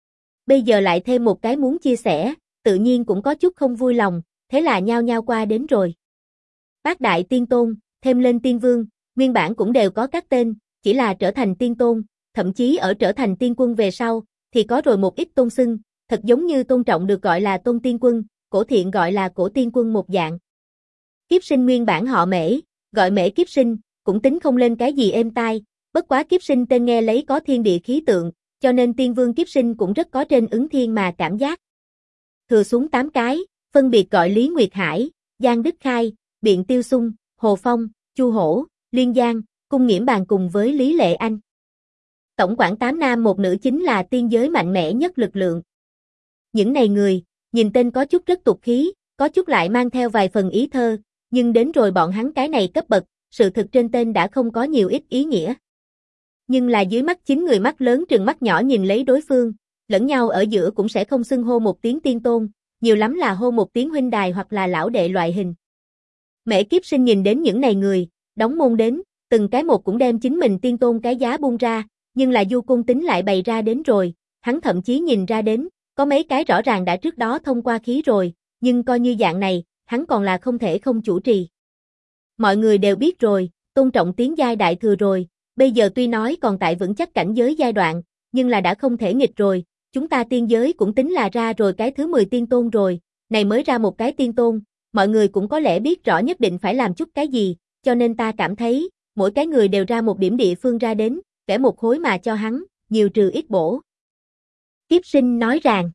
S1: Bây giờ lại thêm một cái muốn chia sẻ, tự nhiên cũng có chút không vui lòng, thế là nhao nhao qua đến rồi. Bác đại tiên tôn, thêm lên tiên vương, nguyên bản cũng đều có các tên, chỉ là trở thành tiên tôn, thậm chí ở trở thành tiên quân về sau, thì có rồi một ít tôn xưng, thật giống như tôn trọng được gọi là tôn tiên quân, cổ thiện gọi là cổ tiên quân một dạng. Kiếp Sinh nguyên bản họ Mễ, gọi Mễ Kiếp Sinh, cũng tính không lên cái gì êm tai, bất quá Kiếp Sinh tên nghe lấy có thiên địa khí tượng, cho nên tiên vương Kiếp Sinh cũng rất có trên ứng thiên mà cảm giác. Thừa xuống 8 cái, phân biệt gọi Lý Nguyệt Hải, Giang Đức Khai, Biện Tiêu Xung, Hồ Phong, Chu Hổ, Liên Giang, Cung Nghiễm Bàn cùng với Lý Lệ Anh. Tổng quản 8 nam một nữ chính là tiên giới mạnh mẽ nhất lực lượng. Những này người, nhìn tên có chút rất tục khí, có chút lại mang theo vài phần ý thơ, nhưng đến rồi bọn hắn cái này cấp bậc, sự thực trên tên đã không có nhiều ít ý nghĩa. Nhưng là dưới mắt 9 người mắt lớn trừng mắt nhỏ nhìn lấy đối phương, lẫn nhau ở giữa cũng sẽ không xưng hô một tiếng tiên tôn, nhiều lắm là hô một tiếng huynh đài hoặc là lão đệ loại hình. Mễ Kiếp Sinh nhìn đến những này người, đóng môn đến, từng cái một cũng đem chính mình tiên tôn cái giá buông ra, nhưng là du cung tính lại bày ra đến rồi, hắn thậm chí nhìn ra đến, có mấy cái rõ ràng đã trước đó thông qua khí rồi, nhưng coi như dạng này, hắn còn là không thể không chủ trì. Mọi người đều biết rồi, tôn trọng tiến giai đại thừa rồi, bây giờ tuy nói còn tại vững chắc cảnh giới giai đoạn, nhưng là đã không thể nghịch rồi, chúng ta tiên giới cũng tính là ra rồi cái thứ 10 tiên tôn rồi, này mới ra một cái tiên tôn, mọi người cũng có lẽ biết rõ nhất định phải làm chút cái gì, cho nên ta cảm thấy, mỗi cái người đều ra một điểm địa phương ra đến, vẽ một khối mà cho hắn, nhiều trừ ít bổ. Kiếp Sinh nói rằng,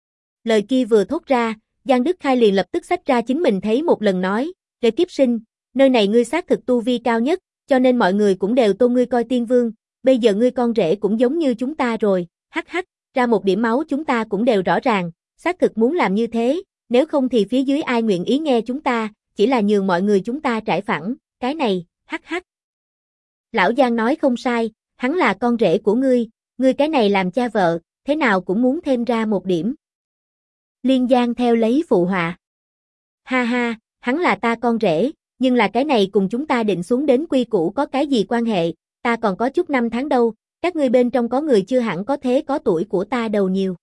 S1: lời kia vừa thốt ra, Giang Đức Khai liền lập tức xách ra chính mình thấy một lần nói, về Kiếp Sinh, nơi này ngươi xác thực tu vi cao nhất, cho nên mọi người cũng đều tôn ngươi coi tiên vương, bây giờ ngươi con rể cũng giống như chúng ta rồi, hắc hắc, ra một điểm máu chúng ta cũng đều rõ ràng, xác thực muốn làm như thế, nếu không thì phía dưới ai nguyện ý nghe chúng ta, chỉ là nhường mọi người chúng ta trải phẳng, cái này, hắc hắc. Lão Giang nói không sai, hắn là con rể của ngươi cái này làm cha vợ, thế nào cũng muốn thêm ra một điểm. Liên Giang theo lấy phụ họa. Ha ha, hắn là ta con rể, nhưng là cái này cùng chúng ta định xuống đến quy củ có cái gì quan hệ, ta còn có chút năm tháng đâu, các ngươi bên trong có người chưa hẳn có thế có tuổi của ta đầu nhiều.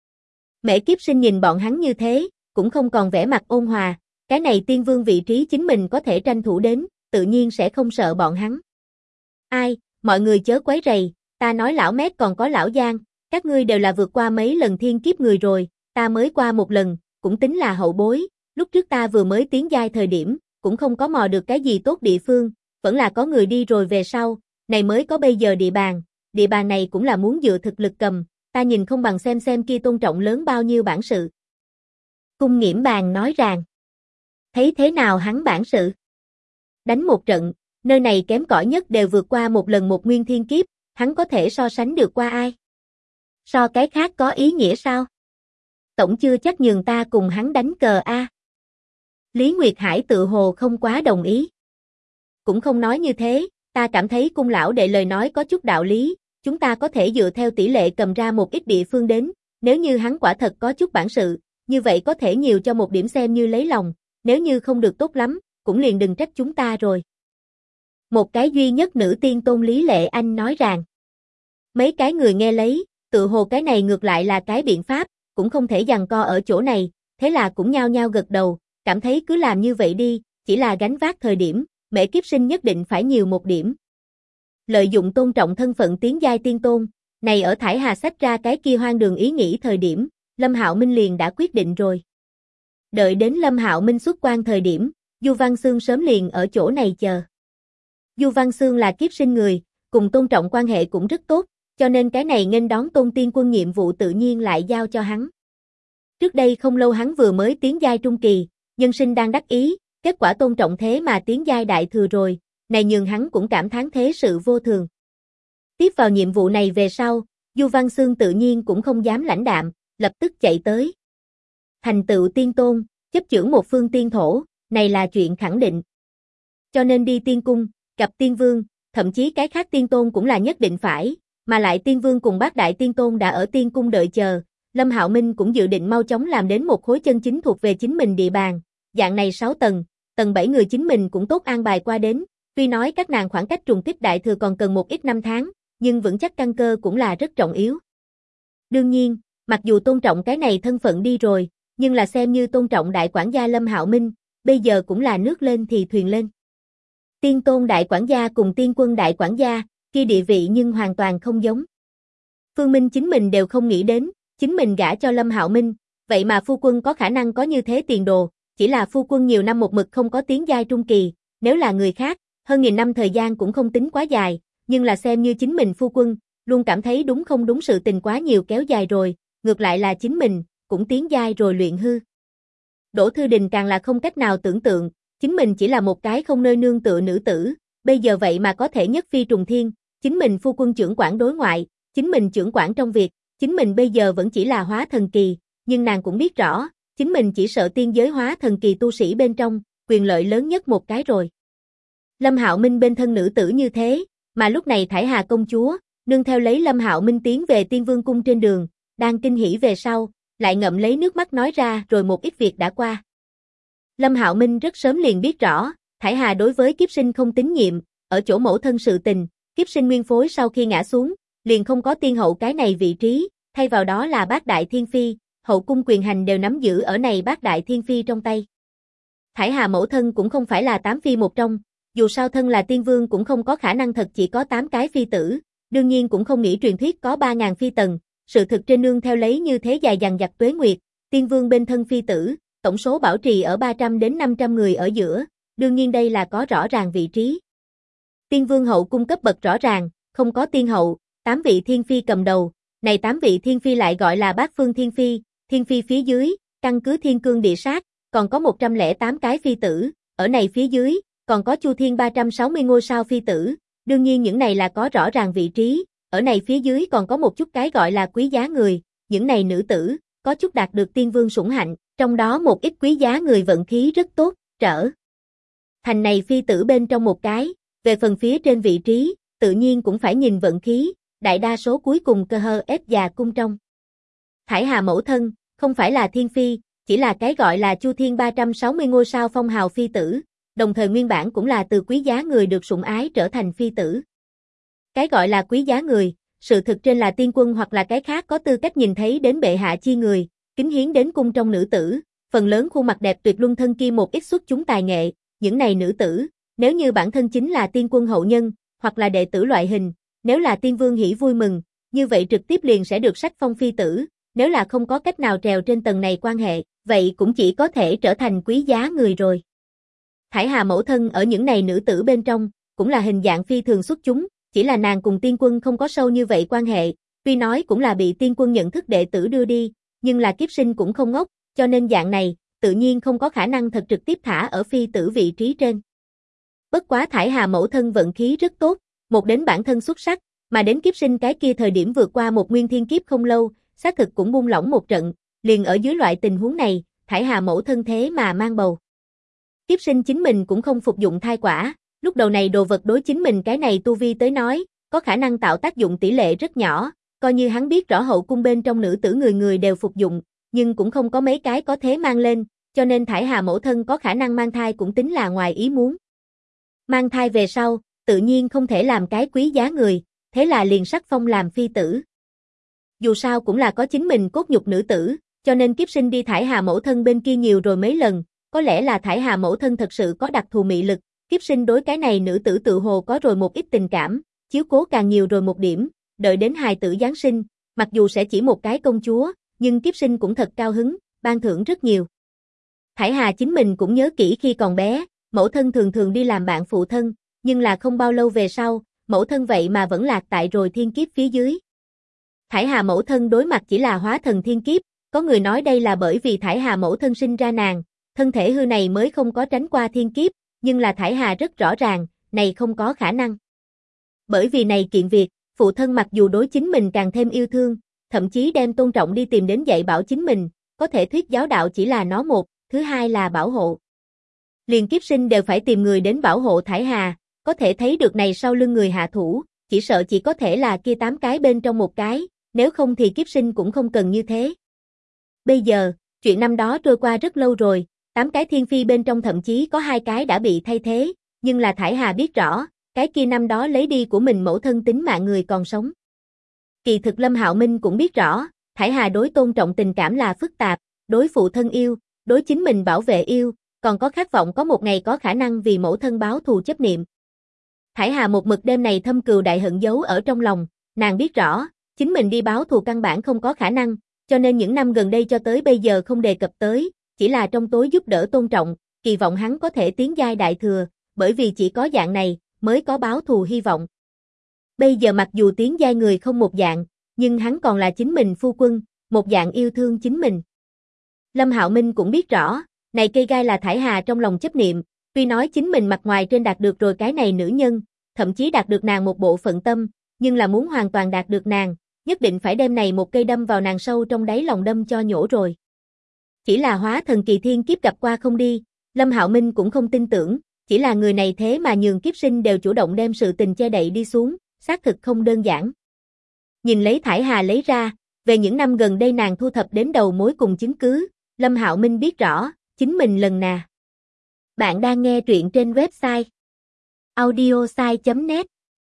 S1: Mễ Kiếp Sinh nhìn bọn hắn như thế, cũng không còn vẻ mặt ôn hòa, cái này tiên vương vị trí chính mình có thể tranh thủ đến, tự nhiên sẽ không sợ bọn hắn. Ai, mọi người chớ quấy rầy, ta nói lão Mét còn có lão Giang, các ngươi đều là vượt qua mấy lần thiên kiếp người rồi, ta mới qua một lần, cũng tính là hậu bối, lúc trước ta vừa mới tiến giai thời điểm, cũng không có mò được cái gì tốt địa phương, vẫn là có người đi rồi về sau, này mới có bây giờ địa bàn này cũng là muốn dựa thực lực cầm, ta nhìn không bằng xem kia Tôn Trọng lớn bao nhiêu bản sự. Cung Nghiễm Bàn nói rằng, thấy thế nào hắn bản sự? Đánh một trận, nơi này kém cỏi nhất đều vượt qua một lần một nguyên thiên kiếp, hắn có thể so sánh được qua ai? So cái khác có ý nghĩa sao? Tổng chưa chắc nhường ta cùng hắn đánh cờ a. Lý Nguyệt Hải tự hồ không quá đồng ý. Cũng không nói như thế, ta cảm thấy cung lão đệ lời nói có chút đạo lý, chúng ta có thể dựa theo tỷ lệ cầm ra một ít địa phương đến, nếu như hắn quả thật có chút bản sự, như vậy có thể nhiều cho một điểm xem như lấy lòng, nếu như không được tốt lắm, cũng liền đừng trách chúng ta rồi. Một cái duy nhất nữ tiên tôn Lý Lệ Anh nói rằng, mấy cái người nghe lấy, tự hồ cái này ngược lại là cái biện pháp, cũng không thể giằng co ở chỗ này, thế là cũng nhao nhao gật đầu, cảm thấy cứ làm như vậy đi, chỉ là gánh vác thời điểm, Mễ Kiếp Sinh nhất định phải nhiều một điểm. Lợi dụng Tôn Trọng thân phận tiến giai tiên tôn, này ở Thải Hà xách ra cái kia hoang đường ý nghĩ thời điểm, Lâm Hạo Minh liền đã quyết định rồi. Đợi đến Lâm Hạo Minh xuất quan thời điểm, Du Văn Xương sớm liền ở chỗ này chờ. Du Văn Xương là kiếp sinh người, cùng Tôn Trọng quan hệ cũng rất tốt, cho nên cái này nghênh đón Tôn Tiên Quân nhiệm vụ tự nhiên lại giao cho hắn. Trước đây không lâu hắn vừa mới tiến giai trung kỳ, nhân sinh đang đắc ý, kết quả Tôn Trọng thế mà tiến giai đại thừa rồi, này nhường hắn cũng cảm thán thế sự vô thường. Tiếp vào nhiệm vụ này về sau, Du Văn Xương tự nhiên cũng không dám lãnh đạm, lập tức chạy tới. Thành tựu tiên tôn, chấp chưởng một phương tiên thổ, này là chuyện khẳng định. Cho nên đi tiên cung, gặp tiên vương, thậm chí cái khác tiên tôn cũng là nhất định phải, mà lại tiên vương cùng bát đại tiên tôn đã ở tiên cung đợi chờ, Lâm Hạo Minh cũng dự định mau chóng làm đến một khối chân chính thuộc về chính mình địa bàn, dạng này 6 tầng, tầng 7 người chính mình cũng tốt an bài qua đến, tuy nói các nàng khoảng cách trùng kích đại thừa còn cần một ít năm tháng, nhưng vững chắc căn cơ cũng là rất trọng yếu. Đương nhiên, mặc dù Tôn Trọng cái này thân phận đi rồi, nhưng là xem như Tôn Trọng đại quản gia Lâm Hạo Minh, bây giờ cũng là nước lên thì thuyền lên. Tiên tôn đại quản gia cùng tiên quân đại quản gia, kia địa vị nhưng hoàn toàn không giống. Phương Minh chính mình đều không nghĩ đến, chính mình gả cho Lâm Hạo Minh, vậy mà phu quân có khả năng có như thế tiền đồ, chỉ là phu quân nhiều năm một mực không có tiến giai trung kỳ, nếu là người khác, hơn nghìn năm thời gian cũng không tính quá dài, nhưng là xem như chính mình phu quân, luôn cảm thấy đúng không đúng sự tình quá nhiều kéo dài rồi, ngược lại là chính mình, cũng tiến giai rồi luyện hư. Đỗ Thư Đình càng là không cách nào tưởng tượng, chính mình chỉ là một cái không nơi nương tựa nữ tử, bây giờ vậy mà có thể nhất phi trùng thiên, chính mình phu quân trưởng quản đối ngoại, chính mình trưởng quản trong việc, chính mình bây giờ vẫn chỉ là hóa thần kỳ, nhưng nàng cũng biết rõ, chính mình chỉ sợ tiên giới hóa thần kỳ tu sĩ bên trong, quyền lợi lớn nhất một cái rồi. Lâm Hạo Minh bên thân nữ tử như thế, mà lúc này Thải Hà công chúa, nương theo lấy Lâm Hạo Minh tiến về Tiên Vương cung trên đường, đang kinh hỉ về sau, lại ngậm lấy nước mắt nói ra rồi một ít việc đã qua. Lâm Hạo Minh rất sớm liền biết rõ, Thải Hà đối với kiếp sinh không tín nhiệm, ở chỗ mẫu thân sự tình, kiếp sinh nguyên phối sau khi ngã xuống, liền không có tiên hậu cái này vị trí, thay vào đó là bát đại thiên phi, hậu cung quyền hành đều nắm giữ ở này bát đại thiên phi trong tay. Thải Hà mẫu thân cũng không phải là 8 phi một trong, dù sao thân là tiên vương cũng không có khả năng thật chỉ có 8 cái phi tử, đương nhiên cũng không nghĩ truyền thuyết có 3.000 phi tần, sự thực trên nương theo lấy như thế dài dằng dặc tuế nguyệt, tiên vương bên thân phi tử, tổng số bảo trì ở 300 đến 500 người ở giữa, đương nhiên đây là có rõ ràng vị trí. Tiên vương hậu cung cấp bậc rõ ràng, không có tiên hậu, 8 vị thiên phi cầm đầu, này 8 vị thiên phi lại gọi là bát phương thiên phi phía dưới, căn cứ thiên cương địa sát, còn có 108 cái phi tử, ở này phía dưới, còn có Chu Thiên 360 ngôi sao phi tử, đương nhiên những này là có rõ ràng vị trí, ở này phía dưới còn có một chút cái gọi là quý giá người, những này nữ tử, có chút đạt được tiên vương sủng hạnh, trong đó một ít quý giá người vận khí rất tốt, trở thành này phi tử bên trong một cái, về phần phía trên vị trí, tự nhiên cũng phải nhìn vận khí, đại đa số cuối cùng cơ hơ ép già cung trong. Thải Hà mẫu thân, không phải là thiên phi, chỉ là cái gọi là Chu Thiên 360 ngôi sao phong hào phi tử, đồng thời nguyên bản cũng là từ quý giá người được sủng ái trở thành phi tử. Cái gọi là quý giá người, sự thực trên là tiên quân hoặc là cái khác có tư cách nhìn thấy đến bệ hạ chi người, kính hiến đến cung trong nữ tử, phần lớn khuôn mặt đẹp tuyệt luân thân kia một ít xuất chúng tài nghệ, những này nữ tử, nếu như bản thân chính là tiên quân hậu nhân, hoặc là đệ tử loại hình, nếu là tiên vương hỉ vui mừng, như vậy trực tiếp liền sẽ được sách phong phi tử, nếu là không có cách nào trèo trên tầng này quan hệ, vậy cũng chỉ có thể trở thành quý giá người rồi. Thải Hà mẫu thân ở những này nữ tử bên trong, cũng là hình dạng phi thường xuất chúng, chỉ là nàng cùng tiên quân không có sâu như vậy quan hệ, tuy nói cũng là bị tiên quân nhận thức đệ tử đưa đi, nhưng là kiếp sinh cũng không ngốc, cho nên dạng này, tự nhiên không có khả năng thật trực tiếp thả ở phi tử vị trí trên. Bất quá Thải Hà mẫu thân vận khí rất tốt, một đến bản thân xuất sắc, mà đến kiếp sinh cái kia thời điểm vượt qua một nguyên thiên kiếp không lâu, xác thực cũng buông lỏng một trận, liền ở dưới loại tình huống này, Thải Hà mẫu thân thế mà mang bầu. Kiếp sinh chính mình cũng không phục dụng thai quả, lúc đầu này đồ vật đối chính mình cái này tu vi tới nói, có khả năng tạo tác dụng tỷ lệ rất nhỏ, coi như hắn biết rõ hậu cung bên trong nữ tử người người đều phục dụng, nhưng cũng không có mấy cái có thế mang lên, cho nên Thải Hà mẫu thân có khả năng mang thai cũng tính là ngoài ý muốn. Mang thai về sau, tự nhiên không thể làm cái quý giá người, thế là liền sắc phong làm phi tử. Dù sao cũng là có chính mình cốt nhục nữ tử, cho nên kiếp sinh đi Thải Hà mẫu thân bên kia nhiều rồi mấy lần, có lẽ là Thải Hà mẫu thân thật sự có đặc thù mị lực, kiếp sinh đối cái này nữ tử tự hồ có rồi một ít tình cảm, chiếu cố càng nhiều rồi một điểm, đợi đến hài tử giáng sinh, mặc dù sẽ chỉ một cái công chúa, nhưng kiếp sinh cũng thật cao hứng, ban thưởng rất nhiều. Thải Hà chính mình cũng nhớ kỹ khi còn bé, mẫu thân thường thường đi làm bạn phụ thân, nhưng là không bao lâu về sau, mẫu thân vậy mà vẫn lạc tại rồi thiên kiếp phía dưới. Thải Hà mẫu thân đối mặt chỉ là hóa thần thiên kiếp, có người nói đây là bởi vì Thải Hà mẫu thân sinh ra nàng, thân thể hư này mới không có tránh qua thiên kiếp, nhưng là Thải Hà rất rõ ràng, này không có khả năng. Bởi vì này kiện việc, phụ thân mặc dù đối chính mình càng thêm yêu thương, thậm chí đem tôn trọng đi tìm đến dạy bảo chính mình, có thể thuyết giáo đạo chỉ là nó một, thứ hai là bảo hộ. Liền kiếp sinh đều phải tìm người đến bảo hộ Thải Hà, có thể thấy được này sau lưng người hạ thủ, chỉ sợ chỉ có thể là kia 8 cái bên trong một cái, nếu không thì kiếp sinh cũng không cần như thế. Bây giờ, chuyện năm đó trôi qua rất lâu rồi, 8 cái thiên phi bên trong thậm chí có 2 cái đã bị thay thế, nhưng là Thải Hà biết rõ, cái kia năm đó lấy đi của mình mẫu thân tính mạng người còn sống. Kỳ thực Lâm Hạo Minh cũng biết rõ, Thải Hà đối tôn trọng tình cảm là phức tạp, đối phụ thân yêu, đối chính mình bảo vệ yêu, còn có khát vọng có một ngày có khả năng vì mẫu thân báo thù chấp niệm. Thải Hà một mực đêm này thâm cừu đại hận giấu ở trong lòng, nàng biết rõ, chính mình đi báo thù căn bản không có khả năng, cho nên những năm gần đây cho tới bây giờ không đề cập tới, chỉ là trong tối giúp đỡ tôn trọng, kỳ vọng hắn có thể tiến giai đại thừa, bởi vì chỉ có dạng này, mới có báo thù hy vọng. Bây giờ mặc dù tiến giai người không một dạng, nhưng hắn còn là chính mình phu quân, một dạng yêu thương chính mình. Lâm Hạo Minh cũng biết rõ, này cây gai là Thải Hà trong lòng chấp niệm, tuy nói chính mình mặt ngoài trên đạt được rồi cái này nữ nhân, thậm chí đạt được nàng một bộ phận tâm, nhưng là muốn hoàn toàn đạt được nàng, nhất định phải đem này một cây đâm vào nàng sâu trong đáy lòng đâm cho nhổ rồi. Chỉ là hóa thần kỳ thiên kiếp gặp qua không đi, Lâm Hạo Minh cũng không tin tưởng, chỉ là người này thế mà nhường kiếp sinh đều chủ động đem sự tình che đậy đi xuống, xác thực không đơn giản. Nhìn lấy Thải Hà lấy ra, về những năm gần đây nàng thu thập đến đầu mối cùng chứng cứ, Lâm Hạo Minh biết rõ, chính mình lần nà. Bạn đang nghe truyện trên website audiosai.net.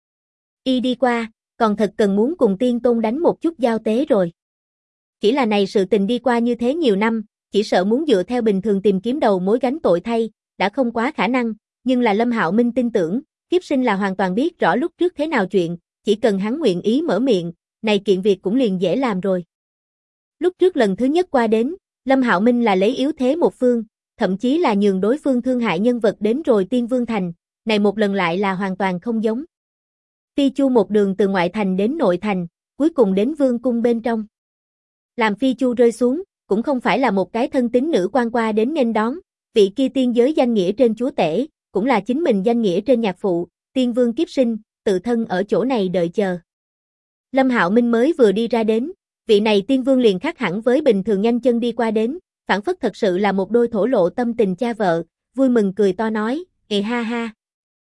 S1: Y đi qua, còn thật cần muốn cùng tiên tôn đánh một chút giao tế rồi. Chỉ là này sự tình đi qua như thế nhiều năm, chỉ sợ muốn dựa theo bình thường tìm kiếm đầu mối gánh tội thay, đã không quá khả năng, nhưng là Lâm Hạo Minh tin tưởng, kiếp sinh là hoàn toàn biết rõ lúc trước thế nào chuyện, chỉ cần hắn nguyện ý mở miệng, này kiện việc cũng liền dễ làm rồi. Lúc trước lần thứ nhất qua đến, Lâm Hạo Minh là lấy yếu thế một phương, thậm chí là nhường đối phương thương hại nhân vật đến rồi Tiên Vương Thành, này một lần lại là hoàn toàn không giống. Phi Chu một đường từ ngoại thành đến nội thành, cuối cùng đến vương cung bên trong. Làm Phi Chu rơi xuống, cũng không phải là một cái thân tín nữ quan qua đến nghênh đón, vị kia tiên giới danh nghĩa trên chúa tể, cũng là chính mình danh nghĩa trên nhạc phụ, Tiên Vương kiếp sinh, tự thân ở chỗ này đợi chờ. Lâm Hạo Minh mới vừa đi ra đến, vị này Tiên Vương liền khác hẳn với bình thường nhanh chân đi qua đến, phảng phất thật sự là một đôi thổ lộ tâm tình cha vợ, vui mừng cười to nói, ha ha.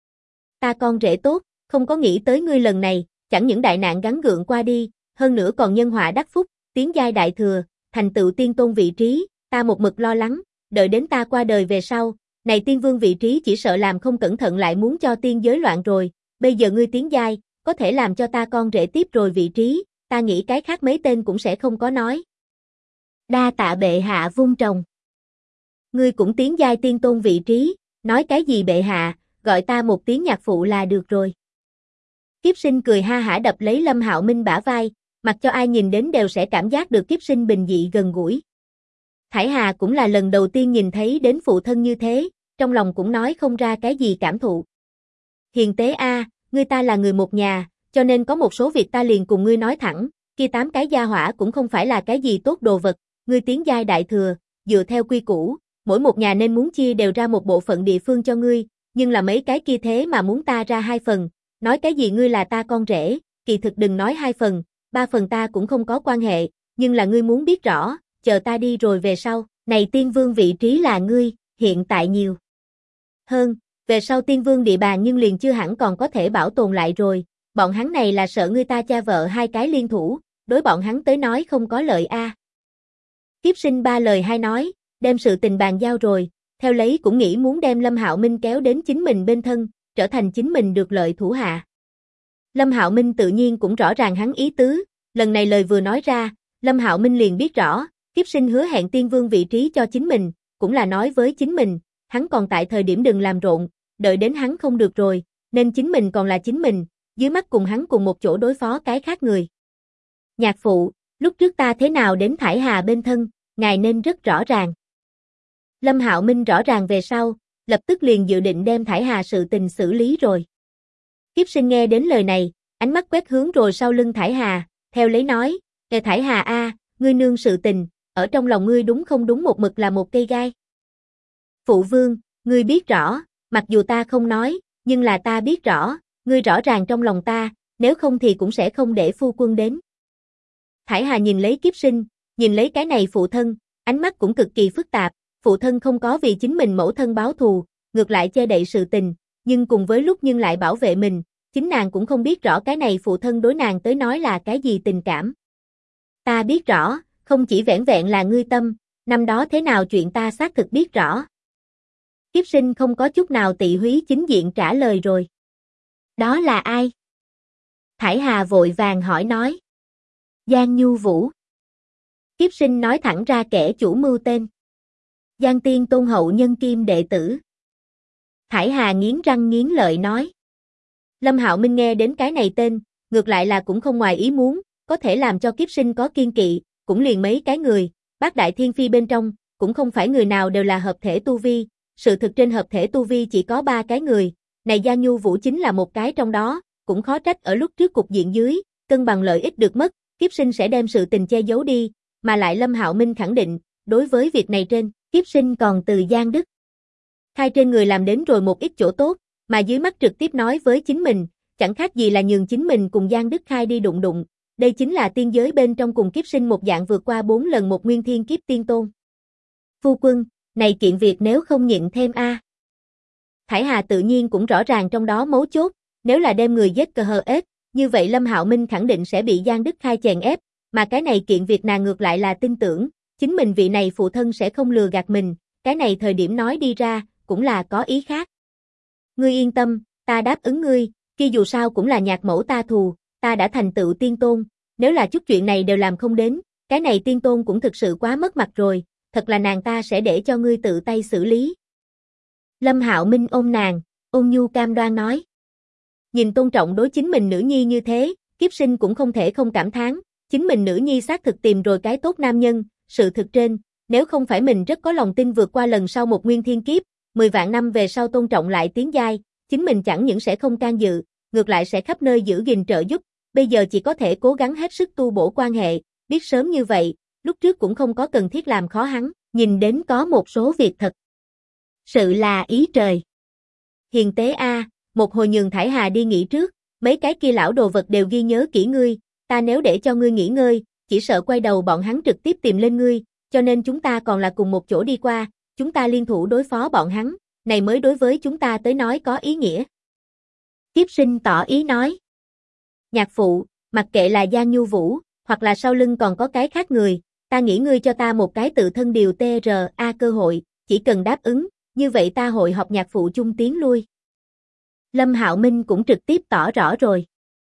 S1: Ta con rể tốt, không có nghĩ tới ngươi lần này, chẳng những đại nạn gắng gượng qua đi, hơn nữa còn nhân họa đắc phúc, tiến giai đại thừa, thành tựu tiên tôn vị trí, ta một mực lo lắng, đợi đến ta qua đời về sau, này Tiên Vương vị trí chỉ sợ làm không cẩn thận lại muốn cho tiên giới loạn rồi, bây giờ ngươi tiến giai, có thể làm cho ta con rể tiếp rồi vị trí, ta nghĩ cái khác mấy tên cũng sẽ không có nói. Đa tạ bệ hạ vung trồng. Ngươi cũng tiến giai tiên tôn vị trí, nói cái gì bệ hạ, gọi ta một tiếng nhạc phụ là được rồi. Kiếp sinh cười ha hả đập lấy Lâm Hạo Minh bả vai, mặc cho ai nhìn đến đều sẽ cảm giác được kiếp sinh bình dị gần gũi. Thải Hà cũng là lần đầu tiên nhìn thấy đến phụ thân như thế, trong lòng cũng nói không ra cái gì cảm thụ. Hiền tế a, ngươi ta là người một nhà, cho nên có một số việc ta liền cùng ngươi nói thẳng, kia 8 cái gia hỏa cũng không phải là cái gì tốt đồ vật, ngươi tiến giai đại thừa, dựa theo quy củ, mỗi một nhà nên muốn chia đều ra một bộ phận địa phương cho ngươi, nhưng là mấy cái kia thế mà muốn ta ra 2 phần, nói cái gì ngươi là ta con rể, kỳ thực đừng nói 2 phần, 3 phần ta cũng không có quan hệ, nhưng là ngươi muốn biết rõ, chờ ta đi rồi về sau, này tiên vương vị trí là ngươi, hiện tại nhiều hơn, về sau tiên vương địa bàn nhưng liền chưa hẳn còn có thể bảo tồn lại rồi, bọn hắn này là sợ ngươi ta cha vợ 2 cái liên thủ, đối bọn hắn tới nói không có lợi a. Kiếp sinh 3 lời 2 nói, đem sự tình bàn giao rồi, theo lấy cũng nghĩ muốn đem Lâm Hạo Minh kéo đến chính mình bên thân, trở thành chính mình được lợi thủ hạ. Lâm Hạo Minh tự nhiên cũng rõ ràng hắn ý tứ, lần này lời vừa nói ra, Lâm Hạo Minh liền biết rõ, kiếp sinh hứa hẹn tiên vương vị trí cho chính mình, cũng là nói với chính mình, hắn còn tại thời điểm đừng làm rộn, đợi đến hắn không được rồi, nên chính mình còn là chính mình, dưới mắt cùng hắn cùng một chỗ đối phó cái khác người. Nhạc phụ, lúc trước ta thế nào đến Thải Hà bên thân, ngài nên rất rõ ràng. Lâm Hạo Minh rõ ràng về sau, lập tức liền dự định đem Thải Hà sự tình xử lý rồi. Kiếp sinh nghe đến lời này, ánh mắt quét hướng rồi sau lưng Thải Hà, theo lấy nói, kề Thải Hà a, ngươi nương sự tình, ở trong lòng ngươi đúng không đúng một mực là một cây gai. Phụ vương, ngươi biết rõ, mặc dù ta không nói, nhưng là ta biết rõ, ngươi rõ ràng trong lòng ta, nếu không thì cũng sẽ không để phu quân đến. Thải Hà nhìn lấy kiếp sinh, nhìn lấy cái này phụ thân, ánh mắt cũng cực kỳ phức tạp, phụ thân không có vì chính mình mẫu thân báo thù, ngược lại che đậy sự tình, nhưng cùng với lúc nhưng lại bảo vệ mình, chính nàng cũng không biết rõ cái này phụ thân đối nàng tới nói là cái gì tình cảm. Ta biết rõ, không chỉ vẻn vẹn là ngươi tâm, năm đó thế nào chuyện ta xác thực biết rõ. Kiếp sinh không có chút nào tị húy chính diện trả lời rồi. Đó là ai? Thải Hà vội vàng hỏi nói. Giang Nhu Vũ. Kiếp sinh nói thẳng ra kẻ chủ mưu tên. Giang Tiên Tôn hậu nhân kim đệ tử. Thải Hà nghiến răng nghiến lợi nói. Lâm Hạo Minh nghe đến cái này tên, ngược lại là cũng không ngoài ý muốn, có thể làm cho kiếp sinh có kiên kỵ, cũng liền mấy cái người, Bát Đại Thiên Phi bên trong, cũng không phải người nào đều là hợp thể tu vi, sự thực trên hợp thể tu vi chỉ có 3 cái người, này Giang Nhu Vũ chính là một cái trong đó, cũng khó trách ở lúc trước cục diện dưới, cân bằng lợi ích được mất, kiếp sinh sẽ đem sự tình che giấu đi, mà lại Lâm Hạo Minh khẳng định, đối với việc này trên, kiếp sinh còn từ Giang Đức Khai trên người làm đến rồi một ít chỗ tốt, mà dưới mắt trực tiếp nói với chính mình, chẳng khác gì là nhường chính mình cùng Giang Đức Khai đi đụng đụng, đây chính là tiên giới bên trong cùng kiếp sinh một dạng vượt qua 4 lần một nguyên thiên kiếp tiên tôn. Phu quân, này kiện việc nếu không nhịn thêm a. Thải Hà tự nhiên cũng rõ ràng trong đó mấu chốt, nếu là đem người giết cờ hờ ết, như vậy Lâm Hạo Minh khẳng định sẽ bị Giang Đức Khai chèn ép, mà cái này kiện việc nàng ngược lại là tin tưởng, chính mình vị này phụ thân sẽ không lừa gạt mình, cái này thời điểm nói đi ra, cũng là có ý khác. Ngươi yên tâm, ta đáp ứng ngươi, kia dù sao cũng là nhạc mẫu ta thù, ta đã thành tựu tiên tôn, nếu là chút chuyện này đều làm không đến, cái này tiên tôn cũng thực sự quá mất mặt rồi, thật là nàng ta sẽ để cho ngươi tự tay xử lý. Lâm Hạo Minh ôm nàng, ôn nhu cam đoan nói. Nhìn tôn trọng đối chính mình nữ nhi như thế, kiếp sinh cũng không thể không cảm thán, chính mình nữ nhi xác thực tìm rồi cái tốt nam nhân, sự thực trên, nếu không phải mình rất có lòng tin vượt qua lần sau một nguyên thiên kiếp, 10 vạn năm về sau tôn trọng lại tiến giai, chính mình chẳng những sẽ không can dự, ngược lại sẽ khắp nơi giữ gìn trợ giúp, bây giờ chỉ có thể cố gắng hết sức tu bổ quan hệ, biết sớm như vậy, lúc trước cũng không có cần thiết làm khó hắn, nhìn đến có một số việc thật sự là ý trời. Hiền tế a, một hồi nhường Thải Hà đi nghỉ trước, mấy cái kia lão đồ vật đều ghi nhớ kỹ ngươi, ta nếu để cho ngươi nghỉ ngơi, chỉ sợ quay đầu bọn hắn trực tiếp tìm lên ngươi, cho nên chúng ta còn là cùng một chỗ đi qua, chúng ta liên thủ đối phó bọn hắn, này mới đối với chúng ta tới nói có ý nghĩa. Kiếp sinh tỏ ý nói. Nhạc phụ, mặc kệ là Giang Nhu Vũ, hoặc là sau lưng còn có cái khác người, ta nghĩ ngươi cho ta một cái tự thân điều TRA cơ hội, chỉ cần đáp ứng, như vậy ta hội họp nhạc phụ chung tiến lui. Lâm Hạo Minh cũng trực tiếp tỏ rõ rồi.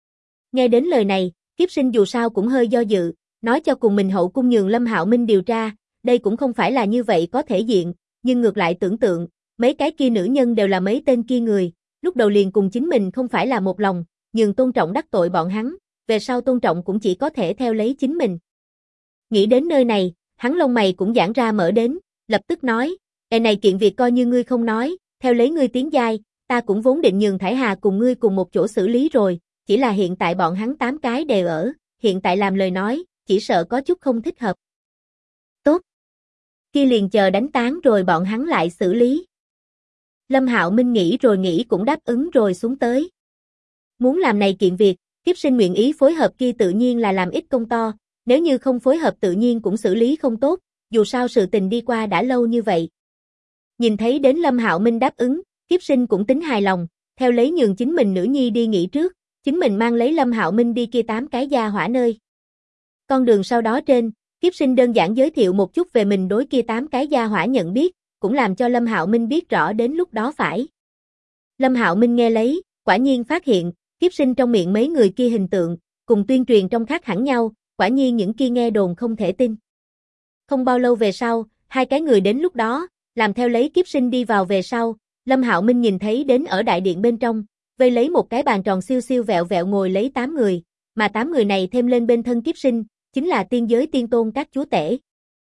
S1: Nghe đến lời này, Kiếp Sinh dù sao cũng hơi do dự, nói cho cùng mình hậu cung nhường Lâm Hạo Minh điều tra, đây cũng không phải là như vậy có thể diện, nhưng ngược lại tưởng tượng, mấy cái kia nữ nhân đều là mấy tên kia người, lúc đầu liền cùng chính mình không phải là một lòng, nhường Tôn Trọng đắc tội bọn hắn, về sau Tôn Trọng cũng chỉ có thể theo lấy chính mình. Nghĩ đến nơi này, hắn lông mày cũng giãn ra mở đến, lập tức nói, này kiện việc coi như ngươi không nói, theo lấy ngươi tiến giai, ta cũng vốn định nhường Thải Hà cùng ngươi cùng một chỗ xử lý rồi, chỉ là hiện tại bọn hắn 8 cái đều ở, hiện tại làm lời nói, chỉ sợ có chút không thích hợp. Tốt. Kia liền chờ đánh tán rồi bọn hắn lại xử lý. Lâm Hạo Minh nghĩ rồi nghĩ cũng đáp ứng rồi xuống tới. Muốn làm này kiện việc, Kiếp Sinh nguyện ý phối hợp kia tự nhiên là làm ít công to, nếu như không phối hợp tự nhiên cũng xử lý không tốt, dù sao sự tình đi qua đã lâu như vậy. Nhìn thấy đến Lâm Hạo Minh đáp ứng, Kiếp Sinh cũng tính hài lòng, theo lấy nhường chính mình nữ nhi đi nghỉ trước, chính mình mang lấy Lâm Hạo Minh đi kia 8 cái gia hỏa nơi. Con đường sau đó trên, Kiếp Sinh đơn giản giới thiệu một chút về mình đối kia 8 cái gia hỏa nhận biết, cũng làm cho Lâm Hạo Minh biết rõ đến lúc đó phải. Lâm Hạo Minh nghe lấy, quả nhiên phát hiện, Kiếp Sinh trong miệng mấy người kia hình tượng, cùng tuyên truyền trong khác hẳn nhau, quả nhiên những kia nghe đồn không thể tin. Không bao lâu về sau, hai cái người đến lúc đó, làm theo lấy Kiếp Sinh đi vào về sau, Lâm Hạo Minh nhìn thấy đến ở đại điện bên trong, vây lấy một cái bàn tròn siêu siêu vẹo vẹo ngồi lấy 8 người, mà 8 người này thêm lên bên thân Kiếp Sinh, chính là tiên giới tiên tôn các chúa tể.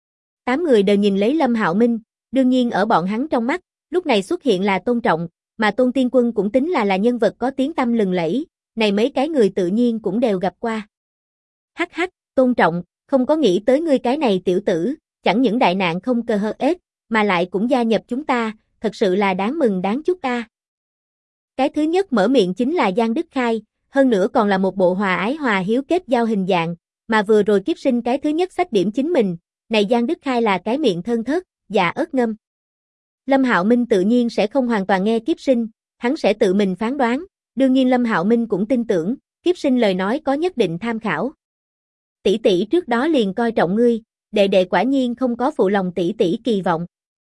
S1: 8 người đều nhìn lấy Lâm Hạo Minh, đương nhiên ở bọn hắn trong mắt, lúc này xuất hiện là Tôn Trọng, mà Tôn Tiên Quân cũng tính là nhân vật có tiếng tăm lừng lẫy, này mấy cái người tự nhiên cũng đều gặp qua. Hắc hắc, Tôn Trọng, không có nghĩ tới ngươi cái này tiểu tử, chẳng những đại nạn không cơ hơ ết, mà lại cũng gia nhập chúng ta, thật sự là đáng mừng đáng chúc a. Cái thứ nhất mở miệng chính là Giang Đức Khai, hơn nữa còn là một bộ hòa ái hòa hiếu kết giao hình dạng, mà vừa rồi Kiếp Sinh cái thứ nhất xách điểm chính mình, này Giang Đức Khai là cái miệng thơn thớt, dạ ớt ngâm. Lâm Hạo Minh tự nhiên sẽ không hoàn toàn nghe Kiếp Sinh, hắn sẽ tự mình phán đoán, đương nhiên Lâm Hạo Minh cũng tin tưởng, Kiếp Sinh lời nói có nhất định tham khảo. Tỷ tỷ trước đó liền coi trọng ngươi, đệ đệ quả nhiên không có phụ lòng tỷ tỷ kỳ vọng.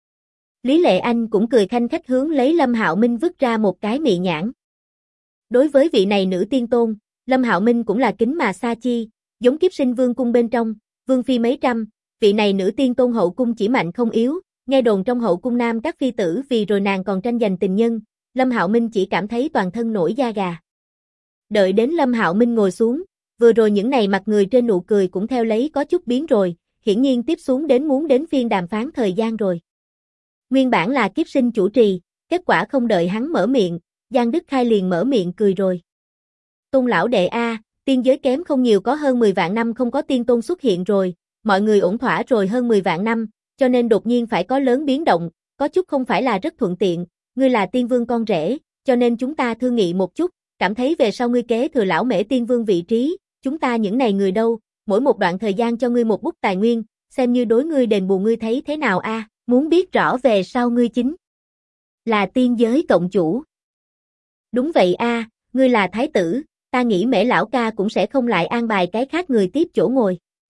S1: Lý Lệ Anh cũng cười khanh khách hướng lấy Lâm Hạo Minh vứt ra một cái mị nhãn. Đối với vị này nữ tiên tôn, Lâm Hạo Minh cũng là kính mà xa chi, giống Kiếp Sinh vương cung bên trong, vương phi mấy trăm, vị này nữ tiên tôn hậu cung chỉ mạnh không yếu, nghe đồn trong hậu cung nam các phi tử vì rồi nàng còn tranh giành tình nhân, Lâm Hạo Minh chỉ cảm thấy toàn thân nổi da gà. Đợi đến Lâm Hạo Minh ngồi xuống, vừa rồi những này mặt người trên nụ cười cũng theo lấy có chút biến rồi, hiển nhiên tiếp xuống đến muốn đến phiên đàm phán thời gian rồi. Nguyên bản là Kiếp Sinh chủ trì, kết quả không đợi hắn mở miệng, Giang Đức Khai liền mở miệng cười rồi. Tôn lão đệ a, tiên giới kém không nhiều có hơn 10 vạn năm không có tiên tôn xuất hiện rồi, mọi người ổn thỏa rồi hơn 10 vạn năm, cho nên đột nhiên phải có lớn biến động, có chút không phải là rất thuận tiện, ngươi là tiên vương con rể, cho nên chúng ta thương nghị một chút, cảm thấy về sau ngươi kế thừa lão mễ tiên vương vị trí, chúng ta những này người đâu, mỗi một đoạn thời gian cho ngươi một bút tài nguyên, xem như đối ngươi đền bù ngươi thấy thế nào a, muốn biết rõ về sau ngươi chính là tiên giới cộng chủ. Đúng vậy a, ngươi là thái tử, ta nghĩ Mễ lão ca cũng sẽ không lại an bài cái khác người tiếp chỗ ngồi.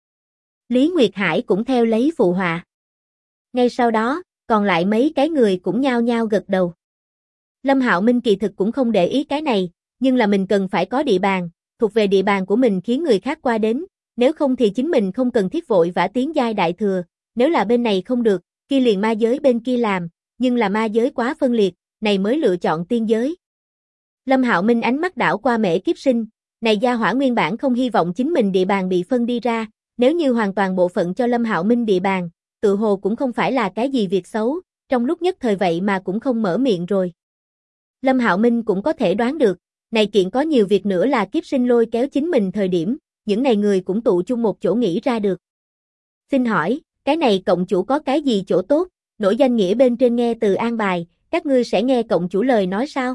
S1: Lý Nguyệt Hải cũng theo lấy phụ họa. Ngay sau đó, còn lại mấy cái người cũng nhao nhao gật đầu. Lâm Hạo Minh kỳ thực cũng không để ý cái này, nhưng là mình cần phải có địa bàn, thuộc về địa bàn của mình khiến người khác qua đến, nếu không thì chính mình không cần thiết vội vã tiến giai đại thừa, nếu là bên này không được, kia liền ma giới bên kia làm, nhưng là ma giới quá phân liệt, này mới lựa chọn tiên giới. Lâm Hạo Minh ánh mắt đảo qua Mễ Kiếp Sinh, này gia hỏa nguyên bản không hy vọng chính mình địa bàn bị phân đi ra, nếu như hoàn toàn bộ phận cho Lâm Hạo Minh địa bàn, tự hồ cũng không phải là cái gì việc xấu, trong lúc nhất thời vậy mà cũng không mở miệng rồi. Lâm Hạo Minh cũng có thể đoán được, này kiện có nhiều việc nữa là Kiếp Sinh lôi kéo chính mình thời điểm, những này người cũng tụ chung một chỗ nghĩ ra được. Xin hỏi, cái này cộng chủ có cái gì chỗ tốt, nổi danh nghĩa bên trên nghe từ an bài, các ngươi sẽ nghe cộng chủ lời nói sao?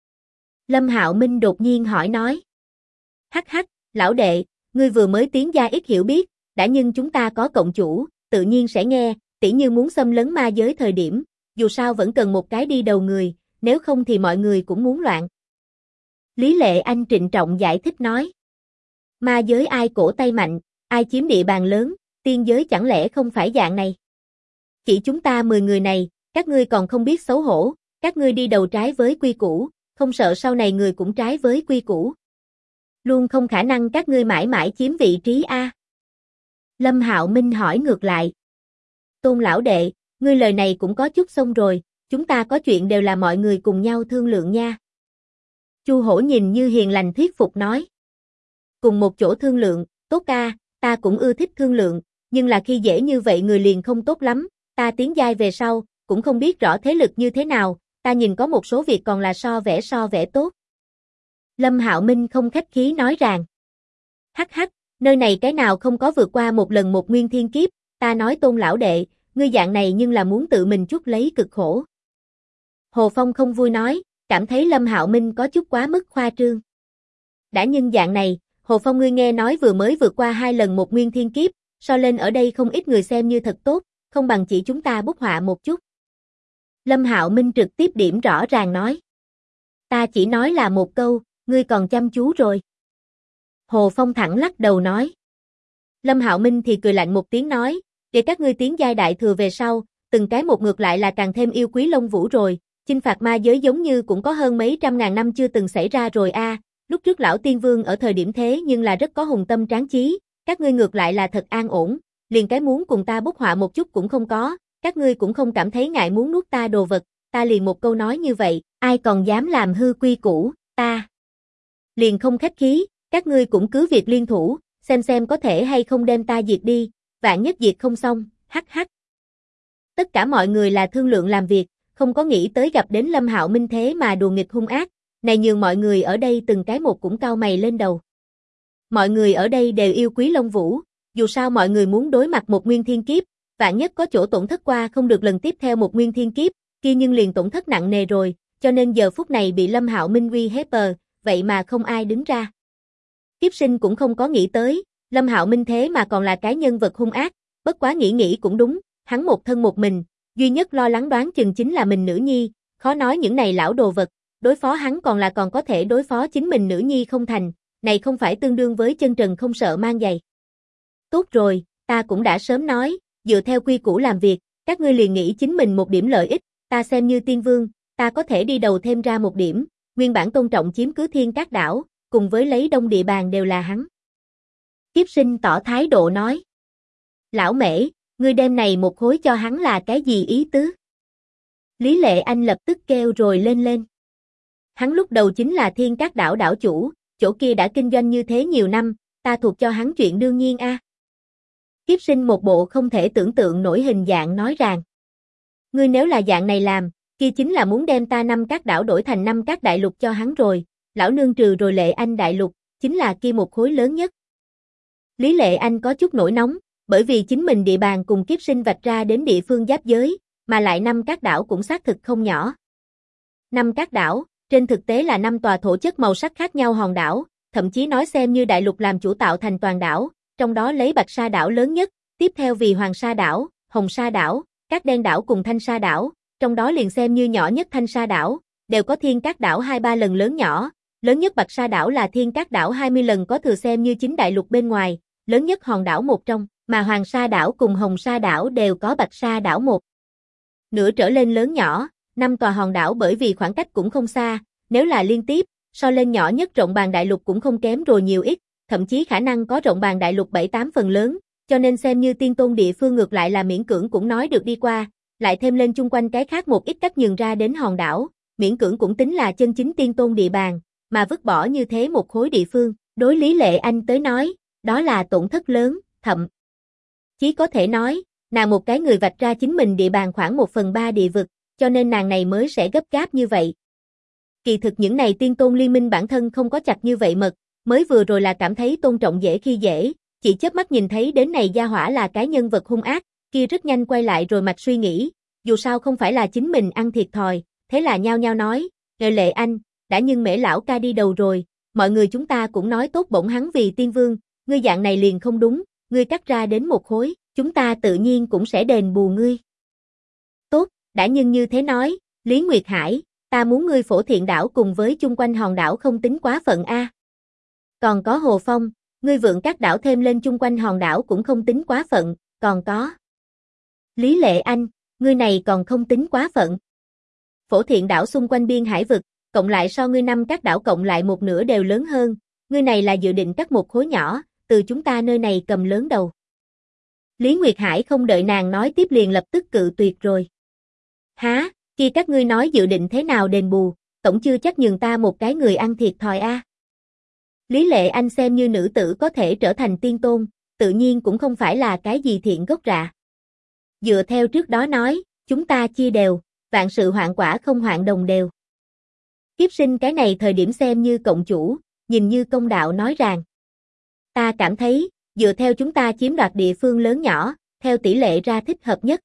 S1: Lâm Hạo Minh đột nhiên hỏi nói. Hắc hắc, lão đệ, ngươi vừa mới tiến gia ít hiểu biết, đã nhưng chúng ta có cộng chủ, tự nhiên sẽ nghe, tỉ như muốn xâm lấn ma giới thời điểm, dù sao vẫn cần một cái đi đầu người, nếu không thì mọi người cũng muốn loạn. Lý Lệ Anh trịnh trọng giải thích nói. Ma giới ai cổ tay mạnh, ai chiếm địa bàn lớn, tiên giới chẳng lẽ không phải dạng này? Chỉ chúng ta 10 người này, các ngươi còn không biết xấu hổ, các ngươi đi đầu trái với quy củ, không sợ sau này người cũng trái với quy củ. Luôn không khả năng các ngươi mãi mãi chiếm vị trí a. Lâm Hạo Minh hỏi ngược lại. Tôn lão đệ, ngươi lời này cũng có chút xong rồi, chúng ta có chuyện đều là mọi người cùng nhau thương lượng nha. Chu Hổ nhìn như hiền lành thuyết phục nói. Cùng một chỗ thương lượng, tốt ca, ta cũng ưa thích thương lượng, nhưng là khi dễ như vậy người liền không tốt lắm, ta tiến giai về sau, cũng không biết rõ thế lực như thế nào, ta nhìn có một số việc còn là so vẽ tốt. Lâm Hạo Minh không khách khí nói rằng. Hắc hắc, nơi này cái nào không có vượt qua một lần một nguyên thiên kiếp, ta nói Tôn lão đệ, ngươi dạng này nhưng là muốn tự mình chuốc lấy cực khổ. Hồ Phong không vui nói, cảm thấy Lâm Hạo Minh có chút quá mức khoa trương. Đã nhưng dạng này, Hồ Phong ngươi nghe nói vừa mới vượt qua 2 lần một nguyên thiên kiếp, so lên ở đây không ít người xem như thật tốt, không bằng chỉ chúng ta bút họa một chút. Lâm Hạo Minh trực tiếp điểm rõ ràng nói. Ta chỉ nói là một câu, ngươi còn chăm chú rồi. Hồ Phong thẳng lắc đầu nói. Lâm Hạo Minh thì cười lạnh một tiếng nói, để các ngươi tiến giai đại thừa về sau, từng cái một ngược lại là càng thêm yêu quý Long Vũ rồi, chinh phạt ma giới giống như cũng có hơn mấy trăm ngàn năm chưa từng xảy ra rồi a. Lúc trước lão tiên vương ở thời điểm thế nhưng là rất có hùng tâm tráng chí, các ngươi ngược lại là thật an ổn, liền cái muốn cùng ta bút họa một chút cũng không có, các ngươi cũng không cảm thấy ngại muốn nuốt ta đồ vật, ta liền một câu nói như vậy, ai còn dám làm hư quy củ, ta liền không khách khí, các ngươi cũng cứ việc liên thủ, xem có thể hay không đem ta diệt đi, vạn nhất diệt không xong, hắc hắc. Tất cả mọi người là thương lượng làm việc, không có nghĩ tới gặp đến Lâm Hạo Minh thế mà đùa nghịch hung ác, này nhường mọi người ở đây từng cái một cũng cau mày lên đầu. Mọi người ở đây đều yêu quý Long Vũ, dù sao mọi người muốn đối mặt một nguyên thiên kiếp, vạn nhất có chỗ tổn thất qua không được lần tiếp theo một nguyên thiên kiếp, kia nhưng liền tổn thất nặng nề rồi, cho nên giờ phút này bị Lâm Hạo Minh uy hiếp, vậy mà không ai đứng ra. Kiếp Sinh cũng không có nghĩ tới, Lâm Hạo Minh thế mà còn là cái nhân vật hung ác, bất quá nghĩ cũng đúng, hắn một thân một mình, duy nhất lo lắng đoán chừng chính là mình nữ nhi, khó nói những này lão đồ vật, đối phó hắn còn có thể đối phó chính mình nữ nhi không thành, này không phải tương đương với chân trần không sợ mang giày. Tốt rồi, ta cũng đã sớm nói, dựa theo quy củ làm việc, các ngươi liền nghĩ chính mình một điểm lợi ích, ta xem như tiên vương, ta có thể đi đầu thêm ra một điểm, nguyên bản Tôn Trọng chiếm cứ Thiên Cát đảo, cùng với lấy đông địa bàn đều là hắn. Kiếp Sinh tỏ thái độ nói. Lão Mễ, ngươi đem này một khối cho hắn là cái gì ý tứ? Lý Lệ Anh lập tức kêu rồi lên. Hắn lúc đầu chính là Thiên Cát đảo đảo chủ, chỗ kia đã kinh doanh như thế nhiều năm, ta thuộc cho hắn chuyện đương nhiên a. Kiếp Sinh một bộ không thể tưởng tượng nổi hình dạng nói rằng. Ngươi nếu là dạng này làm, kia chính là muốn đem ta 5 cát đảo đổi thành 5 cát đại lục cho hắn rồi, lão nương trừ rồi Lệ Anh đại lục, chính là kia một khối lớn nhất. Lý Lệ Anh có chút nổi nóng, bởi vì chính mình địa bàn cùng Kiếp Sinh vạch ra đến địa phương giáp giới, mà lại 5 cát đảo cũng xác thực không nhỏ. 5 cát đảo, trên thực tế là 5 tòa thổ chất màu sắc khác nhau hòn đảo, thậm chí nói xem như đại lục làm chủ tạo thành toàn đảo, trong đó lấy Bạch Sa đảo lớn nhất, tiếp theo vì Hoàng Sa đảo, Hồng Sa đảo, Cát Đen đảo cùng Thanh Sa đảo, trong đó liền xem như nhỏ nhất Thanh Sa đảo, đều có Thiên Cát đảo 2-3 lần lớn nhỏ, lớn nhất Bạch Sa đảo là Thiên Cát đảo 20 lần có thừa xem như chính đại lục bên ngoài, lớn nhất hòn đảo một trong, mà Hoàng Sa đảo cùng Hồng Sa đảo đều có Bạch Sa đảo một nửa trở lên lớn nhỏ, 5 tòa hòn đảo bởi vì khoảng cách cũng không xa, nếu là liên tiếp, so lên nhỏ nhất rộng bằng đại lục cũng không kém rồi nhiều ít, thậm chí khả năng có rộng bằng đại lục 7-8 phần lớn, cho nên xem như tiên tôn địa phương ngược lại là miễn cưỡng cũng nói được đi qua, lại thêm lên chung quanh cái khác một ít cách nhường ra đến hòn đảo, miễn cưỡng cũng tính là chân chính tiên tôn địa bàn, mà vứt bỏ như thế một khối địa phương, đối Lý Lệ Anh tới nói, đó là tổn thất lớn, thậm chí có thể nói, nàng một cái người vạch ra chính mình địa bàn khoảng 1/3 địa vực, cho nên nàng này mới sẽ gấp gáp như vậy. Kỳ thực những này tiên tôn liên minh bản thân không có chặt như vậy mật, mới vừa rồi là cảm thấy Tôn Trọng dễ khi dễ, chỉ chớp mắt nhìn thấy đến này gia hỏa là cái nhân vật hung ác, kia rất nhanh quay lại rồi mạch suy nghĩ, dù sao không phải là chính mình ăn thiệt thòi, thế là nhao nhao nói, Lệ Anh, đã nhưng Mễ lão ca đi đầu rồi, mọi người chúng ta cũng nói tốt bổng hắn vì tiên vương, ngươi dạng này liền không đúng, ngươi cắt ra đến một khối, chúng ta tự nhiên cũng sẽ đền bù ngươi. Tốt, đã nhưng như thế nói, Lý Nguyệt Hải, ta muốn ngươi Phổ Thiện đảo cùng với chung quanh hòn đảo không tính quá phận a. Còn có Hồ Phong, ngươi Vượng Cát đảo thêm lên chung quanh hòn đảo cũng không tính quá phận, còn có Lý Lệ Anh, ngươi này còn không tính quá phận. Phổ Thiện đảo xung quanh biên hải vực, cộng lại so ngươi 5 cát đảo cộng lại một nửa đều lớn hơn, ngươi này là dự định cắt một khối nhỏ, từ chúng ta nơi này cầm lớn đầu. Lý Nguyệt Hải không đợi nàng nói tiếp liền lập tức cự tuyệt rồi. Há, khi các ngươi nói dự định thế nào đền bù, tổng chưa chắc nhường ta một cái người ăn thiệt thòi a. Lý Lệ Anh xem như nữ tử có thể trở thành tiên tôn, tự nhiên cũng không phải là cái gì thiện gốc rạ. Dựa theo trước đó nói, chúng ta chia đều, vạn sự hoạn quả không hoạn đồng đều. Kiếp sinh cái này thời điểm xem như cộng chủ, nhìn như công đạo nói rằng. Ta cảm thấy, dựa theo chúng ta chiếm đoạt địa phương lớn nhỏ, theo tỷ lệ ra thích hợp nhất.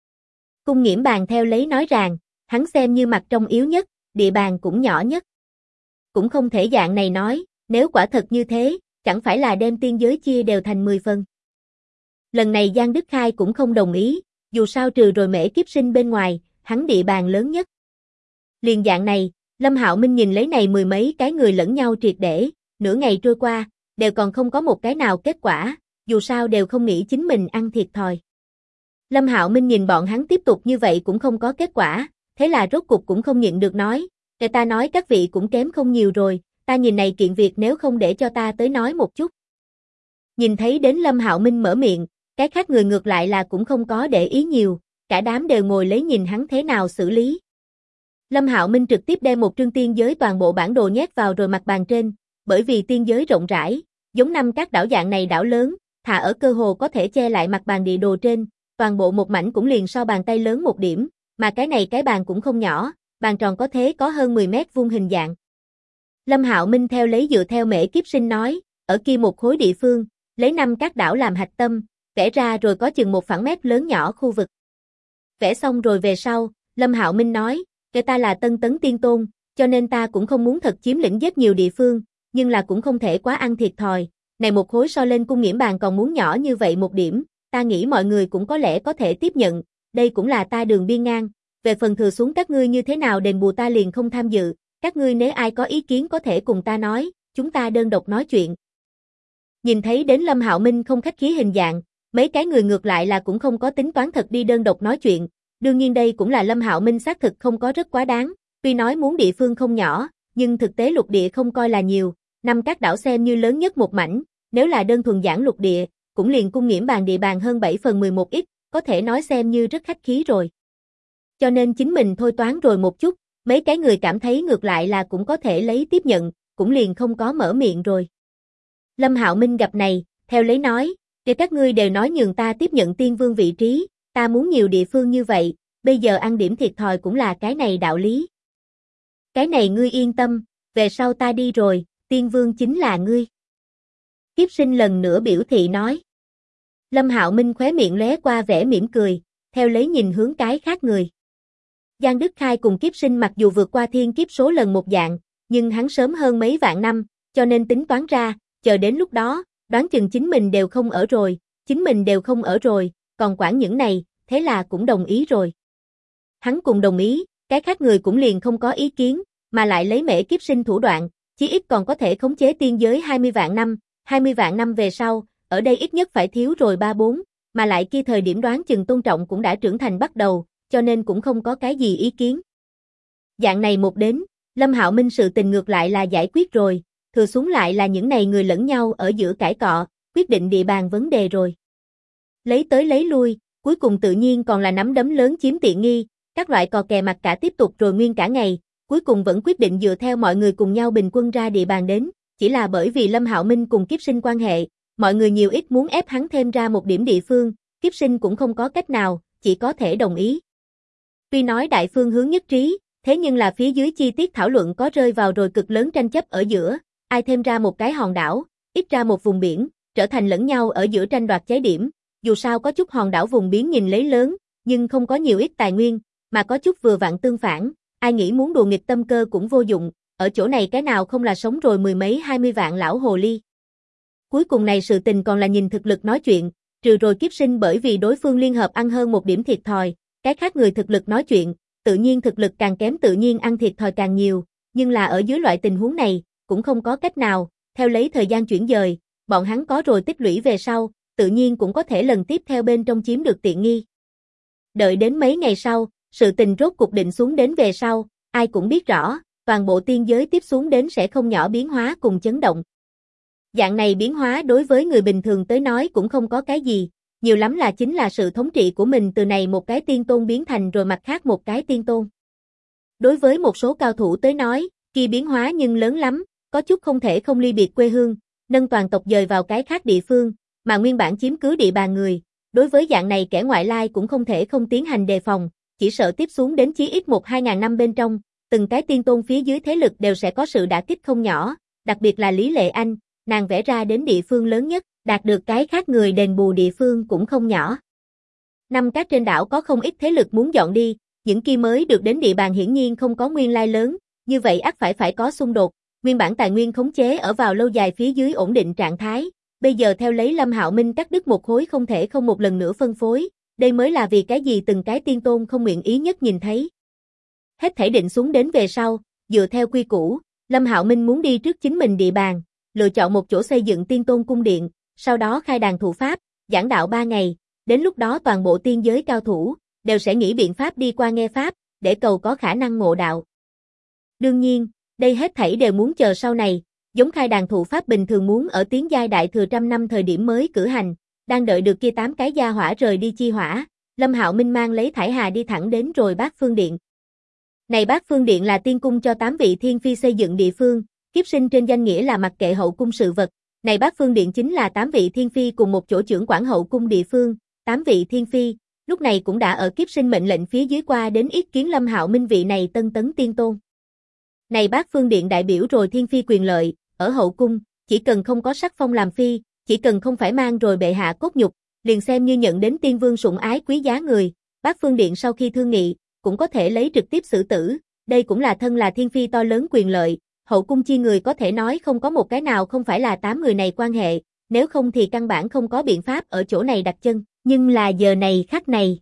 S1: Cung Nghiễm Bàn theo lấy nói rằng, hắn xem như mặt trong yếu nhất, địa bàn cũng nhỏ nhất. Cũng không thể dạng này nói, nếu quả thật như thế, chẳng phải là đem tiên giới chia đều thành 10 phần. Lần này Giang Đức Khai cũng không đồng ý, dù sao trừ rồi Mễ Kiếp Sinh bên ngoài, hắn địa bàn lớn nhất. Liền dạng này, Lâm Hạo Minh nhìn lấy này mười mấy cái người lẫn nhau triệt để, nửa ngày trôi qua, đều còn không có một cái nào kết quả, dù sao đều không nghĩ chính mình ăn thiệt thòi. Lâm Hạo Minh nhìn bọn hắn tiếp tục như vậy cũng không có kết quả, thế là rốt cục cũng không nhịn được nói, người ta nói các vị cũng kém không nhiều rồi, ta nhìn này kiện việc nếu không để cho ta tới nói một chút. Nhìn thấy đến Lâm Hạo Minh mở miệng, cái khác người ngược lại là cũng không có để ý nhiều, cả đám đều ngồi lấy nhìn hắn thế nào xử lý. Lâm Hạo Minh trực tiếp đem một trương tiên giới toàn bộ bản đồ nhét vào rồi mặt bàn trên, bởi vì tiên giới rộng rãi, giống năm các đảo dạng này đảo lớn, thà ở cơ hồ có thể che lại mặt bàn địa đồ trên, toàn bộ một mảnh cũng liền so bàn tay lớn một điểm, mà cái này cái bàn cũng không nhỏ, bàn tròn có thế có hơn 10 mét vuông hình dạng. Lâm Hạo Minh theo lấy dựa theo Mễ Kiếp Sinh nói, ở kia một khối địa phương, lấy 5 các đảo làm hạch tâm, vẽ ra rồi có chừng một phẳng mét lớn nhỏ khu vực. Vẽ xong rồi về sau, Lâm Hạo Minh nói, cái ta là Tân Tấn Tiên Tôn, cho nên ta cũng không muốn thật chiếm lĩnh rất nhiều địa phương, nhưng là cũng không thể quá ăn thiệt thòi. Này một khối so lên Cung Nghiễm Bàn còn muốn nhỏ như vậy một điểm, ta nghĩ mọi người cũng có lẽ có thể tiếp nhận, đây cũng là ta đường biên ngang, về phần thừa xuống các ngươi như thế nào đền bù ta liền không tham dự, các ngươi nếu ai có ý kiến có thể cùng ta nói, chúng ta đơn độc nói chuyện. Nhìn thấy đến Lâm Hạo Minh không khách khí hình dạng, mấy cái người ngược lại là cũng không có tính toán thật đi đơn độc nói chuyện, đương nhiên đây cũng là Lâm Hạo Minh xác thực không có rất quá đáng, tuy nói muốn địa phương không nhỏ, nhưng thực tế lục địa không coi là nhiều, 5 các đảo xem như lớn nhất một mảnh, nếu là đơn thuần giảng lục địa, cũng liền Cung Nghiễm Bàn địa bàn hơn 7/11 ít, có thể nói xem như rất khách khí rồi. Cho nên chính mình thôi toán rồi một chút, mấy cái người cảm thấy ngược lại là cũng có thể lấy tiếp nhận, cũng liền không có mở miệng rồi. Lâm Hạo Minh gặp này, theo lấy nói, để các ngươi đều nói nhường ta tiếp nhận tiên vương vị trí, ta muốn nhiều địa phương như vậy, bây giờ ăn điểm thiệt thòi cũng là cái này đạo lý. Cái này ngươi yên tâm, về sau ta đi rồi, tiên vương chính là ngươi. Kiếp Sinh lần nữa biểu thị nói. Lâm Hạo Minh khóe miệng lóe qua vẻ mỉm cười, theo lấy nhìn hướng cái khác người. Giang Đức Khai cùng Kiếp Sinh mặc dù vượt qua thiên kiếp số lần một dạng, nhưng hắn sớm hơn mấy vạn năm, cho nên tính toán ra, chờ đến lúc đó, đoán chừng chính mình đều không ở rồi, còn quản những này, thế là cũng đồng ý rồi. Hắn cùng đồng ý, cái khác người cũng liền không có ý kiến, mà lại lấy Mễ Kiếp Sinh thủ đoạn, chí ít còn có thể khống chế tiên giới 20 vạn năm về sau, ở đây ít nhất phải thiếu rồi 3-4, mà lại kia thời điểm đoán chừng Tôn Trọng cũng đã trưởng thành bắt đầu, cho nên cũng không có cái gì ý kiến. Dạng này một đến, Lâm Hạo Minh sự tình ngược lại là giải quyết rồi, thừa xuống lại là những này người lẫn nhau ở giữa cãi cọ, quyết định địa bàn vấn đề rồi. Lấy tới lấy lui, cuối cùng tự nhiên còn là nắm đấm lớn chiếm tiện nghi, các loại cò kè mặt cả tiếp tục rồi nguyên cả ngày, cuối cùng vẫn quyết định dựa theo mọi người cùng nhau bình quân ra địa bàn đến, chỉ là bởi vì Lâm Hạo Minh cùng Kiếp Sinh quan hệ, mọi người nhiều ít muốn ép hắn thêm ra một điểm địa phương, Kiếp Sinh cũng không có cách nào, chỉ có thể đồng ý. Tuy nói đại phương hướng nhất trí, thế nhưng là phía dưới chi tiết thảo luận có rơi vào rồi cực lớn tranh chấp ở giữa, ai thêm ra một cái hòn đảo, ít ra một vùng biển, trở thành lẫn nhau ở giữa tranh đoạt cháy điểm, dù sao có chút hòn đảo vùng biển nhìn lấy lớn, nhưng không có nhiều ít tài nguyên, mà có chút vừa vặn tương phản, ai nghĩ muốn đùa nghịch tâm cơ cũng vô dụng, ở chỗ này cái nào không là sống rồi mười mấy 20 vạn lão hồ ly. Cuối cùng này sự tình còn là nhìn thực lực nói chuyện, trừ rồi Kiếp Sinh bởi vì đối phương liên hợp ăn hơn một điểm thiệt thòi, cái khác người thực lực nói chuyện, tự nhiên thực lực càng kém tự nhiên ăn thiệt thòi càng nhiều, nhưng là ở dưới loại tình huống này, cũng không có cách nào, theo lấy thời gian chuyển dời, bọn hắn có rồi tích lũy về sau, tự nhiên cũng có thể lần tiếp theo bên trong chiếm được tiện nghi. Đợi đến mấy ngày sau, sự tình rốt cục định xuống đến về sau, ai cũng biết rõ, toàn bộ tiên giới tiếp xuống đến sẽ không nhỏ biến hóa cùng chấn động. Dạng này biến hóa đối với người bình thường tới nói cũng không có cái gì, nhiều lắm là chính là sự thống trị của mình từ này một cái tiên tôn biến thành rồi mặt khác một cái tiên tôn. Đối với một số cao thủ tới nói, kia biến hóa nhưng lớn lắm, có chút không thể không ly biệt quê hương, nâng toàn tộc dời vào cái khác địa phương, mà nguyên bản chiếm cứ địa bàn người. Đối với dạng này kẻ ngoại lai cũng không thể không tiến hành đề phòng, chỉ sợ tiếp xuống đến chí ít 1-2 ngàn năm bên trong, từng cái tiên tôn phía dưới thế lực đều sẽ có sự đả kích không nhỏ, đặc biệt là Lý Lệ Anh, nàng vẽ ra đến địa phương lớn nhất, đạt được cái khác người đền bù địa phương cũng không nhỏ. Năm Cát trên đảo có không ít thế lực muốn dọn đi, những kia mới được đến địa bàn hiển nhiên không có nguyên lai lớn, như vậy ắt phải có xung đột, nguyên bản tài nguyên khống chế ở vào lâu dài phía dưới ổn định trạng thái, bây giờ theo lấy Lâm Hạo Minh cắt đứt một khối không thể không một lần nữa phân phối, đây mới là vì cái gì từng cái tiên tôn không nguyện ý nhất nhìn thấy. Hết thảy định xuống đến về sau, dựa theo quy củ, Lâm Hạo Minh muốn đi trước chính mình địa bàn, lựa chọn một chỗ xây dựng tiên tôn cung điện, sau đó khai đàn thụ pháp, giảng đạo 3 ngày, đến lúc đó toàn bộ tiên giới cao thủ đều sẽ nghĩ biện pháp đi qua nghe pháp, để cầu có khả năng ngộ đạo. Đương nhiên, đây hết thảy đều muốn chờ sau này, giống khai đàn thụ pháp bình thường muốn ở tiến giai đại thừa 100 năm thời điểm mới cử hành, đang đợi được kia 8 cái gia hỏa rời đi chi hỏa, Lâm Hạo Minh mang lấy Thải Hà đi thẳng đến rồi Bát Phương Điện. Này Bát Phương Điện là tiên cung cho 8 vị thiên phi xây dựng địa phương, kiếp sinh trên danh nghĩa là mặc kệ hậu cung sự vật, này Bát Phương Điện chính là 8 vị thiên phi cùng một chỗ trưởng quản hậu cung địa phương, 8 vị thiên phi, lúc này cũng đã ở kiếp sinh mệnh lệnh phía dưới qua đến ý kiến Lâm Hạo Minh vị này tân tấn tiên tôn. Này Bát Phương Điện đại biểu rồi thiên phi quyền lợi, ở hậu cung, chỉ cần không có sắc phong làm phi, chỉ cần không phải mang rồi bệ hạ cốt nhục, liền xem như nhận đến tiên vương sủng ái quý giá người, Bát Phương Điện sau khi thương nghị, cũng có thể lấy trực tiếp xử tử, đây cũng là thân là thiên phi to lớn quyền lợi, hậu cung chi người có thể nói không có một cái nào không phải là 8 người này quan hệ, nếu không thì căn bản không có biện pháp ở chỗ này đặt chân, nhưng là giờ này khắc này,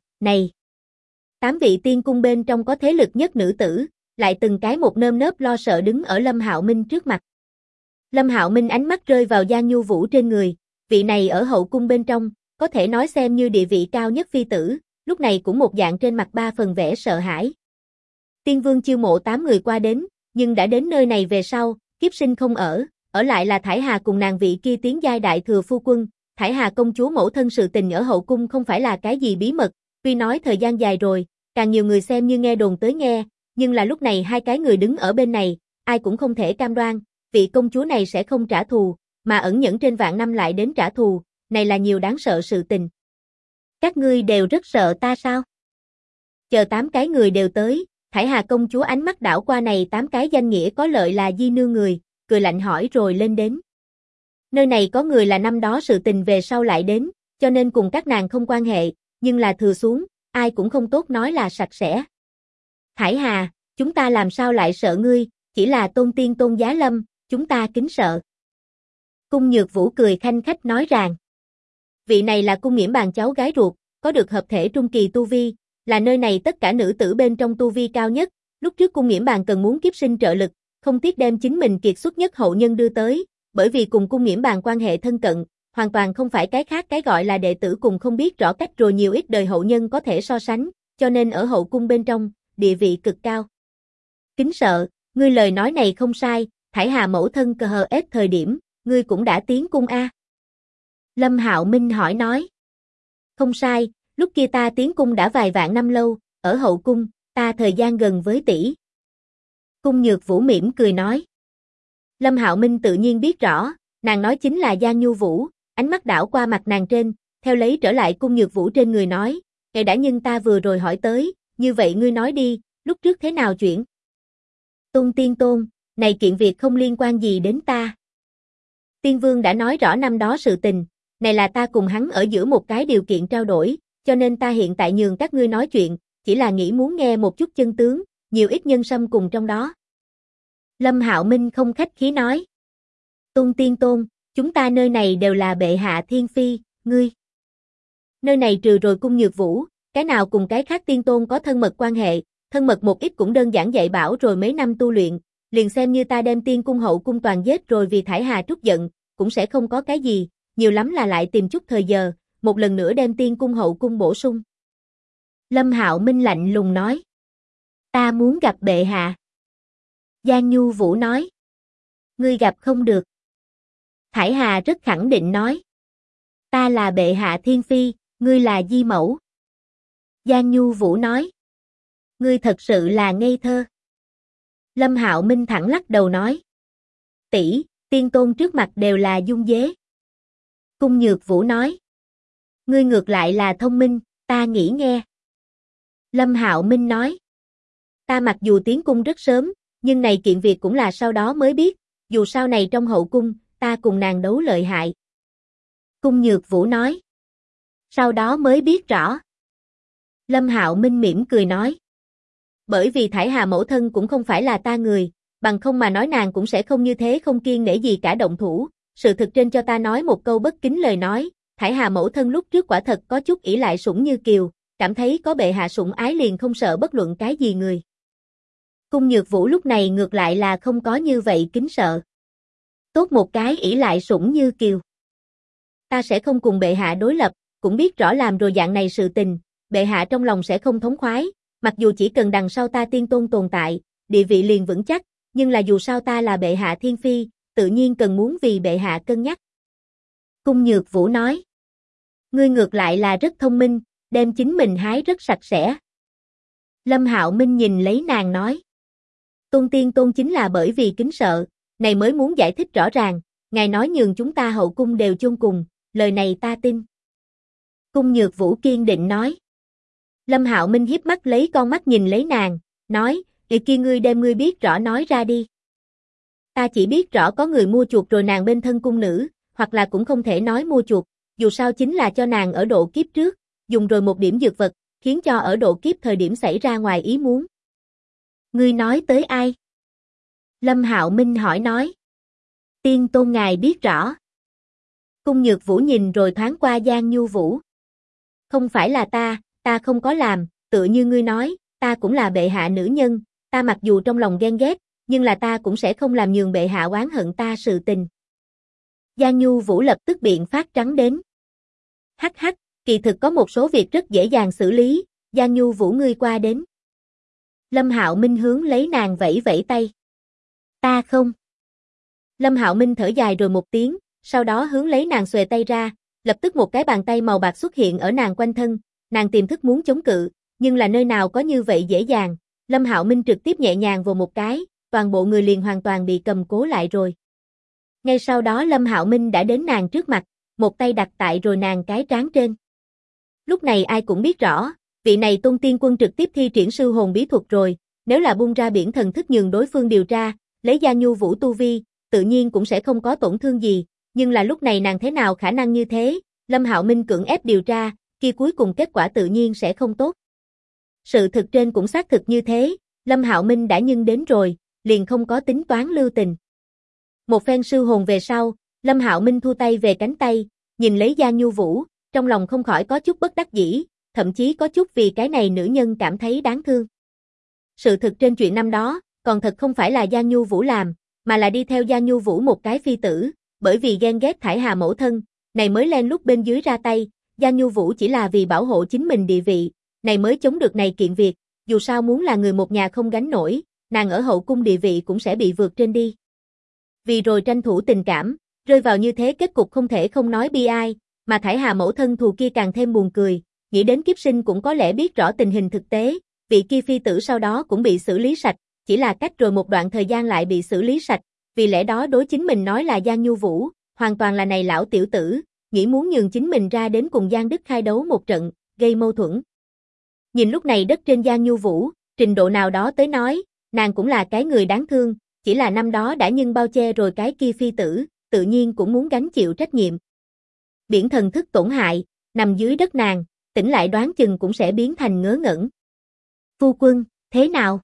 S1: 8 vị tiên cung bên trong có thế lực nhất nữ tử, lại từng cái một nơm nớp lo sợ đứng ở Lâm Hạo Minh trước mặt. Lâm Hạo Minh ánh mắt rơi vào Giang Nhu Vũ trên người, vị này ở hậu cung bên trong, có thể nói xem như địa vị cao nhất phi tử, lúc này cũng một dạng trên mặt 3 phần vẻ sợ hãi. Tiên vương chiêu mộ 8 người qua đến, nhưng đã đến nơi này về sau, kiếp sinh không ở lại là Thải Hà cùng nàng vị kia tiến giai đại thừa phu quân, Thải Hà công chúa mẫu thân sự tình ở hậu cung không phải là cái gì bí mật, tuy nói thời gian dài rồi, càng nhiều người xem như nghe đồn tới nghe, nhưng là lúc này hai cái người đứng ở bên này, ai cũng không thể cam đoan, vị công chúa này sẽ không trả thù, mà ẩn nhẫn trên vạn năm lại đến trả thù, này là nhiều đáng sợ sự tình. Các ngươi đều rất sợ ta sao? Chờ 8 cái người đều tới, Thải Hà công chúa ánh mắt đảo qua này 8 cái danh nghĩa có lợi là di nương người, cười lạnh hỏi rồi lên đến. Nơi này có người là năm đó sự tình về sau lại đến, cho nên cùng các nàng không quan hệ, nhưng là thừa xuống, ai cũng không tốt nói là sạch sẽ. Thải Hà, chúng ta làm sao lại sợ ngươi, chỉ là tôn tiên tôn giá lâm, chúng ta kính sợ. Cung Nhược Vũ cười khanh khách nói rằng, vị này là Cung Nghiễm Bàn cháu gái ruột, có được hợp thể trung kỳ tu vi, là nơi này tất cả nữ tử bên trong tu vi cao nhất, lúc trước Cung Nghiễm Bàn cần muốn kiếp sinh trợ lực, không tiếc đem chính mình kiệt xuất nhất hậu nhân đưa tới, bởi vì cùng Cung Nghiễm Bàn quan hệ thân cận, hoàn toàn không phải cái khác cái gọi là đệ tử cùng không biết rõ cách rồi nhiều ít đời hậu nhân có thể so sánh, cho nên ở hậu cung bên trong, địa vị cực cao. Kính sợ, ngươi lời nói này không sai, Thải Hà mẫu thân cờ hờ ết thời điểm, ngươi cũng đã tiến cung a. Lâm Hạo Minh hỏi nói. Không sai, lúc kia ta tiến cung đã vài vạn năm lâu, ở hậu cung, ta thời gian gần với tỷ. Cung Nhược Vũ mỉm cười nói. Lâm Hạo Minh tự nhiên biết rõ, nàng nói chính là Giang Nhu Vũ, ánh mắt đảo qua mặt nàng trên, theo lấy trở lại Cung Nhược Vũ trên người nói, kể đã nhưng ta vừa rồi hỏi tới, như vậy ngươi nói đi, lúc trước thế nào chuyện? Tôn Tiên Tôn, này kiện việc không liên quan gì đến ta. Tiên Vương đã nói rõ năm đó sự tình, này là ta cùng hắn ở giữa một cái điều kiện trao đổi, cho nên ta hiện tại nhường các ngươi nói chuyện, chỉ là nghĩ muốn nghe một chút chân tướng, nhiều ít nhân sâm cùng trong đó. Lâm Hạo Minh không khách khí nói. Tôn Tiên Tôn, chúng ta nơi này đều là bệ hạ thiên phi, ngươi. Nơi này trừ rồi Cung Nhược Vũ, cái nào cùng cái khác tiên tôn có thân mật quan hệ, thân mật một ít cũng đơn giản dạy bảo rồi mấy năm tu luyện, liền xem như ta đem tiên cung hậu cung toàn giết rồi vì Thải Hà trút giận, cũng sẽ không có cái gì, nhiều lắm là lại tìm chút thời giờ, một lần nữa đem tiên cung hậu cung bổ sung. Lâm Hạo Minh lạnh lùng nói. Ta muốn gặp bệ hạ. Giang Nhu Vũ nói. Ngươi gặp không được. Thải Hà rất khẳng định nói. Ta là bệ hạ thiên phi, ngươi là di mẫu. Giang Nhu Vũ nói. Ngươi thật sự là ngây thơ. Lâm Hạo Minh thẳng lắc đầu nói. Tỷ, tiên tôn trước mặt đều là dung dế. Cung Nhược Vũ nói. Ngươi ngược lại là thông minh, ta nghĩ nghe. Lâm Hạo Minh nói. Ta mặc dù tiến cung rất sớm, nhưng này kiện việc cũng là sau đó mới biết, dù sau này trong hậu cung, ta cùng nàng đấu lợi hại. Cung Nhược Vũ nói. Sau đó mới biết rõ. Lâm Hạo Minh mỉm cười nói. Bởi vì Thải Hà mẫu thân cũng không phải là ta người, bằng không mà nói nàng cũng sẽ không như thế không kiêng nể gì cả động thủ. Sự thực trên cho ta nói một câu bất kính lời nói, Thải Hà mẫu thân lúc trước quả thật có chút ỷ lại sủng như kiều, cảm thấy có bệ hạ sủng ái liền không sợ bất luận cái gì người. Cung Nhược Vũ lúc này ngược lại là không có như vậy kính sợ. Tốt một cái ỷ lại sủng như kiều. Ta sẽ không cùng bệ hạ đối lập, cũng biết rõ làm rồi dạng này sự tình, bệ hạ trong lòng sẽ không thống khoái, mặc dù chỉ cần đằng sau ta tiên tôn tồn tại, địa vị liền vững chắc, nhưng là dù sao ta là bệ hạ thiên phi, tự nhiên cần muốn vì bệ hạ cân nhắc. Cung Nhược Vũ nói. Ngươi ngược lại là rất thông minh, đem chính mình hái rất sạch sẽ. Lâm Hạo Minh nhìn lấy nàng nói. Tôn tiên tôn chính là bởi vì kính sợ, này mới muốn giải thích rõ ràng, ngài nói nhường chúng ta hậu cung đều chôn cùng, lời này ta tin. Cung Nhược Vũ kiên định nói. Lâm Hạo Minh hiếp mắt lấy con mắt nhìn lấy nàng, nói, "Ý kia ngươi đem ngươi biết rõ nói ra đi." Ta chỉ biết rõ có người mua chuộc rồi nàng bên thân cung nữ, hoặc là cũng không thể nói mua chuộc, dù sao chính là cho nàng ở độ kiếp trước, dùng rồi một điểm dược vật, khiến cho ở độ kiếp thời điểm xảy ra ngoài ý muốn. Ngươi nói tới ai? Lâm Hạo Minh hỏi nói. Tiên tôn ngài biết rõ. Cung Nhược Vũ nhìn rồi thoáng qua Giang Nhu Vũ. Không phải là ta không có làm, tựa như ngươi nói, ta cũng là bệ hạ nữ nhân, ta mặc dù trong lòng ghen ghét, nhưng là ta cũng sẽ không làm nhường bệ hạ oán hận ta sự tình. Giang Nhu Vũ lập tức biện phát trắng đến. Hắc hắc, kỳ thực có một số việc rất dễ dàng xử lý, Giang Nhu Vũ ngươi qua đến. Lâm Hạo Minh hướng lấy nàng vẫy vẫy tay. Ta không. Lâm Hạo Minh thở dài rồi một tiếng, sau đó hướng lấy nàng xuề tay ra, lập tức một cái bàn tay màu bạc xuất hiện ở nàng quanh thân, nàng tiềm thức muốn chống cự, nhưng là nơi nào có như vậy dễ dàng, Lâm Hạo Minh trực tiếp nhẹ nhàng vồ một cái, toàn bộ người liền hoàn toàn bị cầm cố lại rồi. Ngay sau đó Lâm Hạo Minh đã đến nàng trước mặt, một tay đặt tại rồi nàng cái trán trên. Lúc này ai cũng biết rõ, vị này Tôn Tiên Quân trực tiếp thi triển sư hồn bí thuật rồi, nếu là buông ra biển thần thức nhường đối phương điều tra, lấy Giang Nhu Vũ tu vi, tự nhiên cũng sẽ không có tổn thương gì, nhưng là lúc này nàng thế nào khả năng như thế, Lâm Hạo Minh cưỡng ép điều tra, kia cuối cùng kết quả tự nhiên sẽ không tốt. Sự thực trên cũng xác thực như thế, Lâm Hạo Minh đã nhân đến rồi, liền không có tính toán lưu tình. Một phen sư hồn về sau, Lâm Hạo Minh thu tay về cánh tay, nhìn lấy Giang Nhu Vũ, trong lòng không khỏi có chút bất đắc dĩ, thậm chí có chút vì cái này nữ nhân cảm thấy đáng thương. Sự thực trên chuyện năm đó, còn thật không phải là Giang Nhu Vũ làm, mà là đi theo Giang Nhu Vũ một cái phi tử, bởi vì ghen ghét Thải Hà mẫu thân, này mới len lút bên dưới ra tay, Giang Nhu Vũ chỉ là vì bảo hộ chính mình địa vị, này mới chống được này kiện việc, dù sao muốn là người một nhà không gánh nổi, nàng ở hậu cung địa vị cũng sẽ bị vượt trên đi. Vì rồi tranh thủ tình cảm, rơi vào như thế kết cục không thể không nói bi ai, mà Thải Hà mẫu thân thù kia càng thêm buồn cười, nghĩ đến kiếp sinh cũng có lẽ biết rõ tình hình thực tế, vị kia phi tử sau đó cũng bị xử lý sạch, chỉ là cách rồi một đoạn thời gian lại bị xử lý sạch, vì lẽ đó đối chính mình nói là Giang Nhu Vũ, hoàn toàn là này lão tiểu tử, nghĩ muốn nhường chính mình ra đến cùng Giang Đức khai đấu một trận, gây mâu thuẫn. Nhìn lúc này đất trên Giang Nhu Vũ, trình độ nào đó tới nói, nàng cũng là cái người đáng thương, chỉ là năm đó đã nhưng bao che rồi cái kia phi tử, tự nhiên cũng muốn gánh chịu trách nhiệm. Biển thần thức tổn hại, nằm dưới đất nàng, tỉnh lại đoán chừng cũng sẽ biến thành ngớ ngẩn. Phu quân, thế nào?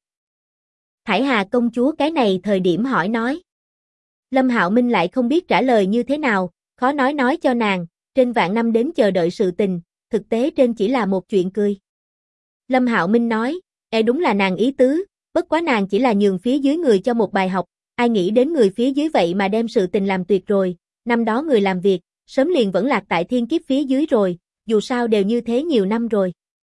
S1: Thải Hà công chúa cái này thời điểm hỏi nói. Lâm Hạo Minh lại không biết trả lời như thế nào, khó nói cho nàng, trên vạn năm đến chờ đợi sự tình, thực tế trên chỉ là một chuyện cười. Lâm Hạo Minh nói, đúng là nàng ý tứ, bất quá nàng chỉ là nhường phía dưới người cho một bài học, ai nghĩ đến người phía dưới vậy mà đem sự tình làm tuyệt rồi, năm đó người làm việc, sớm liền vẫn lạc tại thiên kiếp phía dưới rồi, dù sao đều như thế nhiều năm rồi.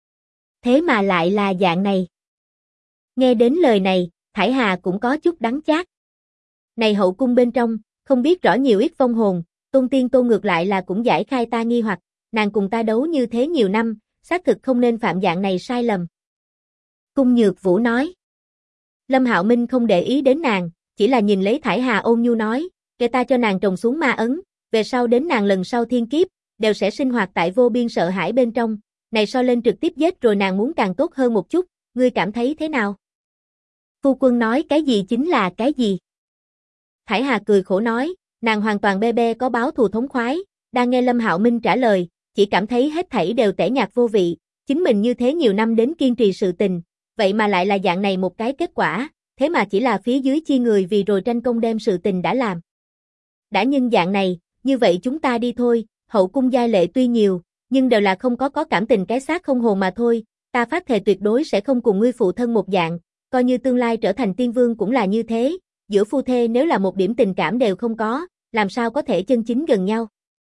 S1: Thế mà lại là dạng này. Nghe đến lời này, Thải Hà cũng có chút đắng chát. Này hậu cung bên trong, không biết rõ nhiều ít vong hồn, Tôn Tiên Tôn ngược lại là cũng giải khai ta nghi hoặc, nàng cùng ta đấu như thế nhiều năm, xác thực không nên phạm dạng này sai lầm. Cung Nhược Vũ nói. Lâm Hạo Minh không để ý đến nàng, chỉ là nhìn lấy Thải Hà ôn nhu nói, kể ta cho nàng trồng xuống ma ấn, về sau đến nàng lần sau thiên kiếp, đều sẽ sinh hoạt tại vô biên sợ hãi bên trong, này so lên trực tiếp giết rồi nàng muốn càng tốt hơn một chút, ngươi cảm thấy thế nào? Phu quân nói cái gì chính là cái gì? Thải Hà cười khổ nói, nàng hoàn toàn bê bê có báo thù thống khoái, đang nghe Lâm Hạo Minh trả lời, chỉ cảm thấy hết thảy đều tẻ nhạt vô vị, chính mình như thế nhiều năm đến kiên trì sự tình, vậy mà lại là dạng này một cái kết quả, thế mà chỉ là phía dưới chi người vì rồi tranh công đem sự tình đã làm. Đã nhân dạng này, như vậy chúng ta đi thôi, hậu cung giai lệ tuy nhiều, nhưng đều là không có cảm tình cái xác không hồn mà thôi, ta phát thề tuyệt đối sẽ không cùng ngươi phụ thân một dạng, coi như tương lai trở thành tiên vương cũng là như thế, giữa phu thê nếu là một điểm tình cảm đều không có, làm sao có thể chân chính gần nhau.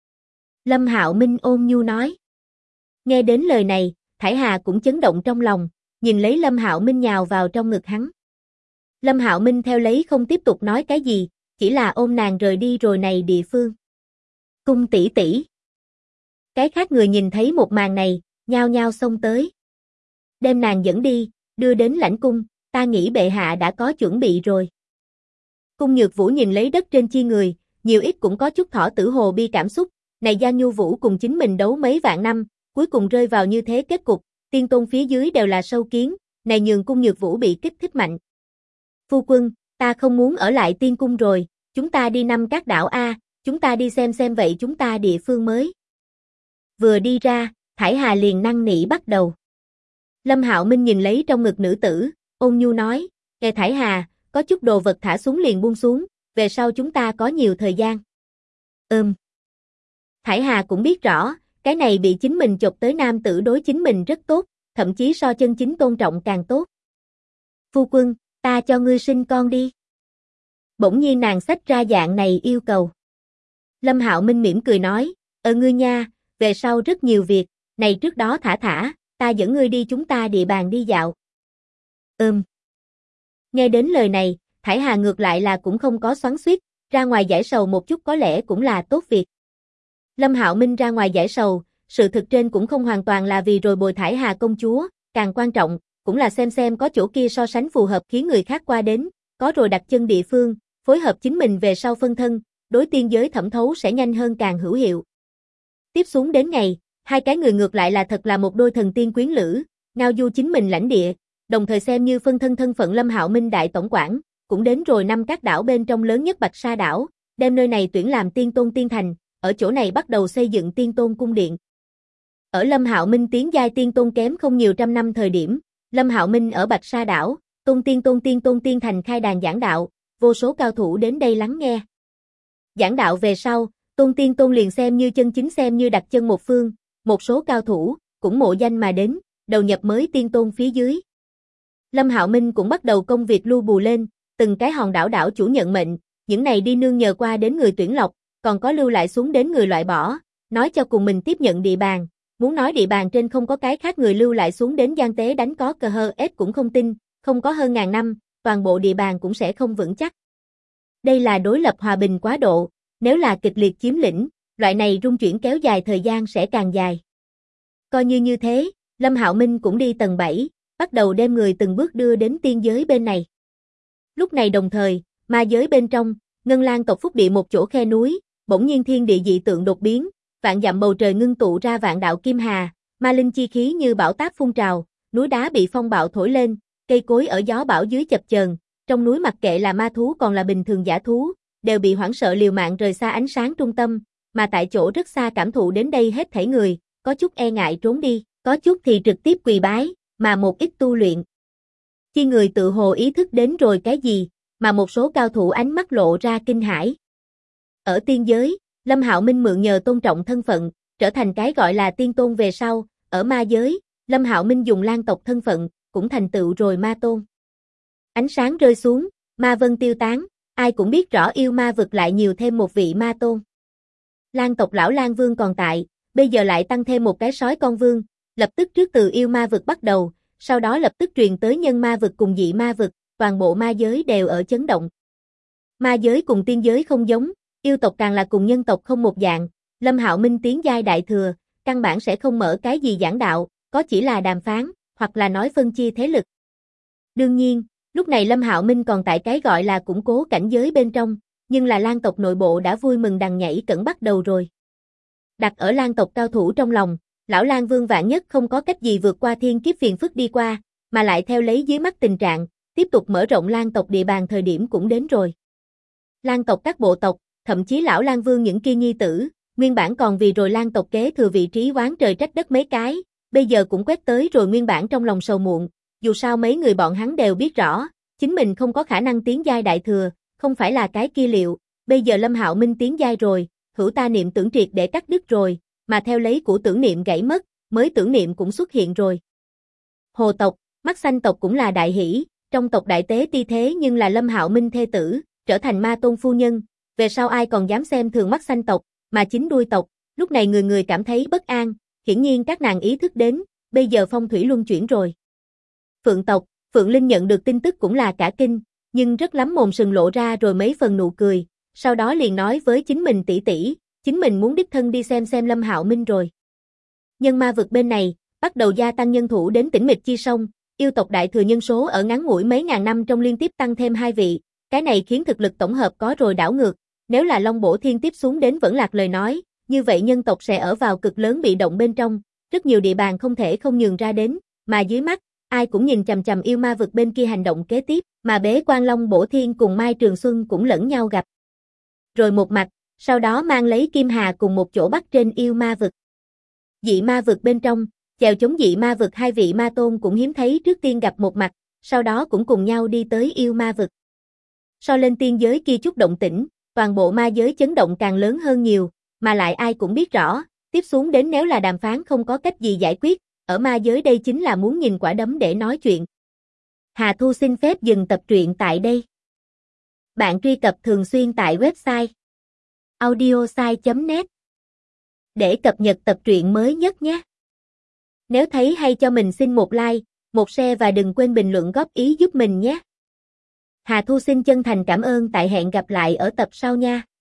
S1: Lâm Hạo Minh ôn nhu nói. Nghe đến lời này, Thải Hà cũng chấn động trong lòng, nhìn lấy Lâm Hạo Minh nhào vào trong ngực hắn. Lâm Hạo Minh theo lấy không tiếp tục nói cái gì, chỉ là ôm nàng rời đi rồi này địa phương. Cung tỷ tỷ. Cái khác người nhìn thấy một màn này, nhao nhao xông tới. Đem nàng dẫn đi, đưa đến lãnh cung, ta nghĩ bệ hạ đã có chuẩn bị rồi. Cung Nhược Vũ nhìn lấy đất trên chi người, nhiều ít cũng có chút thỏ tử hồ bi cảm xúc, này Giang Nhu Vũ cùng chính mình đấu mấy vạn năm, cuối cùng rơi vào như thế kết cục, tiên tôn phía dưới đều là sâu kiến, này nhường Cung Nhược Vũ bị kích thích mạnh. Phu quân, ta không muốn ở lại tiên cung rồi, chúng ta đi Năm Các đảo A, chúng ta đi xem vậy chúng ta địa phương mới. Vừa đi ra, Thải Hà liền năn nỉ bắt đầu. Lâm Hạo Minh nhìn lấy trong ngực nữ tử, ôn nhu nói, kệ Thải Hà, có chút đồ vật thả xuống liền buông xuống, về sau chúng ta có nhiều thời gian. Thải Hà cũng biết rõ, cái này bị chính mình chọc tới nam tử đối chính mình rất tốt, thậm chí so chân chính tôn trọng càng tốt. Phu quân, ta cho ngươi sinh con đi. Bỗng nhiên nàng xách ra dạng này yêu cầu. Lâm Hạo Minh mỉm cười nói, ngươi nha, về sau rất nhiều việc, này trước đó thả, ta dẫn ngươi đi chúng ta địa bàn đi dạo. Nghe đến lời này, Thải Hà ngược lại là cũng không có xoắn xuýt, ra ngoài giải sầu một chút có lẽ cũng là tốt việc. Lâm Hạo Minh ra ngoài giải sầu, sự thực trên cũng không hoàn toàn là vì rồi bồi Thải Hà công chúa, càng quan trọng, cũng là xem có chỗ kia so sánh phù hợp khiến người khác qua đến, có rồi đặt chân địa phương, phối hợp chính mình về sau phân thân, đối tiên giới thẩm thấu sẽ nhanh hơn càng hữu hiệu. Tiếp xuống đến ngày, hai cái người ngược lại là thật là một đôi thần tiên quyến lữ, ngao du chính mình lãnh địa, đồng thời xem như phân thân thân phận Lâm Hạo Minh đại tổng quản, cũng đến rồi Năm Các đảo bên trong lớn nhất Bạch Sa đảo, đem nơi này tuyển làm tiên tôn tiên thành, ở chỗ này bắt đầu xây dựng tiên tôn cung điện. Ở Lâm Hạo Minh tiến giai tiên tôn kém không nhiều trăm năm thời điểm, Lâm Hạo Minh ở Bạch Sa đảo, tiên tôn tiên thành khai đàn giảng đạo, vô số cao thủ đến đây lắng nghe. Giảng đạo về sau, tiên tôn liền xem như chân chính xem như đặt chân một phương, một số cao thủ cũng mộ danh mà đến, đầu nhập mới tiên tôn phía dưới. Lâm Hạo Minh cũng bắt đầu công việc lưu bù lên, từng cái hòn đảo chủ nhận mệnh, những này đi nương nhờ qua đến người tuyển lọc, còn có lưu lại xuống đến người loại bỏ, nói cho cùng mình tiếp nhận địa bàn, muốn nói địa bàn trên không có cái khác người lưu lại xuống đến gian tế đánh có cờ hơ ép cũng không tin, không có hơn ngàn năm, toàn bộ địa bàn cũng sẽ không vững chắc. Đây là đối lập hòa bình quá độ, nếu là kịch liệt chiếm lĩnh, loại này rung chuyển kéo dài thời gian sẽ càng dài. Coi như thế, Lâm Hạo Minh cũng đi tầng 7, bắt đầu đem người từng bước đưa đến tiên giới bên này. Lúc này đồng thời, ma giới bên trong, Ngân Lang tộc phúc địa một chỗ khe núi, bỗng nhiên thiên địa dị tượng đột biến, vạn dặm bầu trời ngưng tụ ra vạn đạo kim hà, ma linh chi khí như bão táp phun trào, núi đá bị phong bạo thổi lên, cây cối ở gió bão dưới chập chờn, trong núi mặc kệ là ma thú còn là bình thường dã thú, đều bị hoảng sợ liều mạng rời xa ánh sáng trung tâm, mà tại chỗ rất xa cảm thụ đến đây hết thảy người, có chút e ngại trốn đi, có chút thì trực tiếp quỳ bái, mà một ít tu luyện. Chi người tự hồ ý thức đến rồi cái gì, mà một số cao thủ ánh mắt lộ ra kinh hãi. Ở tiên giới, Lâm Hạo Minh mượn nhờ tôn trọng thân phận, trở thành cái gọi là tiên tôn về sau, ở ma giới, Lâm Hạo Minh dùng Lang tộc thân phận, cũng thành tựu rồi ma tôn. Ánh sáng rơi xuống, ma vân tiêu tán, ai cũng biết rõ yêu ma vực lại nhiều thêm một vị ma tôn. Lang tộc lão Lang Vương còn tại, bây giờ lại tăng thêm một cái sói con vương, lập tức trước từ yêu ma vực bắt đầu, sau đó lập tức truyền tới nhân ma vực cùng dị ma vực, toàn bộ ma giới đều ở chấn động. Ma giới cùng tiên giới không giống, Yêu tộc càng là cùng nhân tộc không một dạng, Lâm Hạo Minh tiến giai đại thừa, căn bản sẽ không mở cái gì giảng đạo, có chỉ là đàm phán, hoặc là nói phân chia thế lực. Đương nhiên, lúc này Lâm Hạo Minh còn tại cái gọi là củng cố cảnh giới bên trong, nhưng là Lan tộc nội bộ đã vui mừng đằng nhảy cẫng bắt đầu rồi. Đặt ở Lan tộc cao thủ trong lòng, lão Lan Vương vạn nhất không có cách gì vượt qua thiên kiếp phiền phức đi qua, mà lại theo lấy dưới mắt tình trạng, tiếp tục mở rộng Lan tộc địa bàn thời điểm cũng đến rồi. Lan tộc các bộ tộc, thậm chí lão Lan Vương những kia nhi tử, nguyên bản còn vì rồi Lan tộc kế thừa vị trí oán trời trách đất mấy cái, bây giờ cũng quét tới rồi nguyên bản trong lòng sầu muộn, dù sao mấy người bọn hắn đều biết rõ, chính mình không có khả năng tiến giai đại thừa, không phải là cái kia liệu, bây giờ Lâm Hạo Minh tiến giai rồi, hữu ta niệm tưởng triệt để cắt đứt rồi, mà theo lấy của tưởng niệm gãy mất, mới tưởng niệm cũng xuất hiện rồi. Hồ tộc, Mắt Xanh tộc cũng là đại hỷ, trong tộc đại tế ti thế nhưng là Lâm Hạo Minh thê tử, trở thành ma tôn phu nhân, về sau ai còn dám xem thường Mắt Xanh tộc, mà chính đuôi tộc, lúc này người người cảm thấy bất an, hiển nhiên các nàng ý thức đến, bây giờ phong thủy luân chuyển rồi. Phượng tộc, Phượng Linh nhận được tin tức cũng là cả kinh, nhưng rất lắm mồm sừng lộ ra rồi mấy phần nụ cười, sau đó liền nói với chính mình tỷ tỷ, chính mình muốn đích thân đi xem Lâm Hạo Minh rồi. Nhân ma vực bên này, bắt đầu gia tăng nhân thủ đến Tĩnh Mịch Chi Sông, yêu tộc đại thừa nhân số ở ngắn ngủi mấy ngàn năm trong liên tiếp tăng thêm 2 vị, cái này khiến thực lực tổng hợp có rồi đảo ngược, nếu là Long Bổ Thiên tiếp xuống đến vẫn lạc lời nói, như vậy nhân tộc sẽ ở vào cực lớn bị động bên trong, rất nhiều địa bàn không thể không nhường ra đến, mà dưới mắt, ai cũng nhìn chằm chằm yêu ma vực bên kia hành động kế tiếp, mà Bế Quan Long Bổ Thiên cùng Mai Trường Xuân cũng lẫn nhau gặp. Rồi một mặt, sau đó mang lấy Kim Hà cùng một chỗ bắt trên yêu ma vực. Dị ma vực bên trong, chèo chống dị ma vực hai vị ma tôn cũng hiếm thấy trước tiên gặp một mặt, sau đó cũng cùng nhau đi tới yêu ma vực. So lên tiên giới kia chút động tĩnh, toàn bộ ma giới chấn động càng lớn hơn nhiều, mà lại ai cũng biết rõ, tiếp xuống đến nếu là đàm phán không có cách gì giải quyết, ở ma giới đây chính là muốn nhìn quả đấm để nói chuyện. Hà Thu xin phép dừng tập truyện tại đây. Bạn truy cập thường xuyên tại website audiosai.net để cập nhật tập truyện mới nhất nhé. Nếu thấy hay cho mình xin một like, một share và đừng quên bình luận góp ý giúp mình nhé. Hà Thu xin chân thành cảm ơn, tại hẹn gặp lại ở tập sau nha.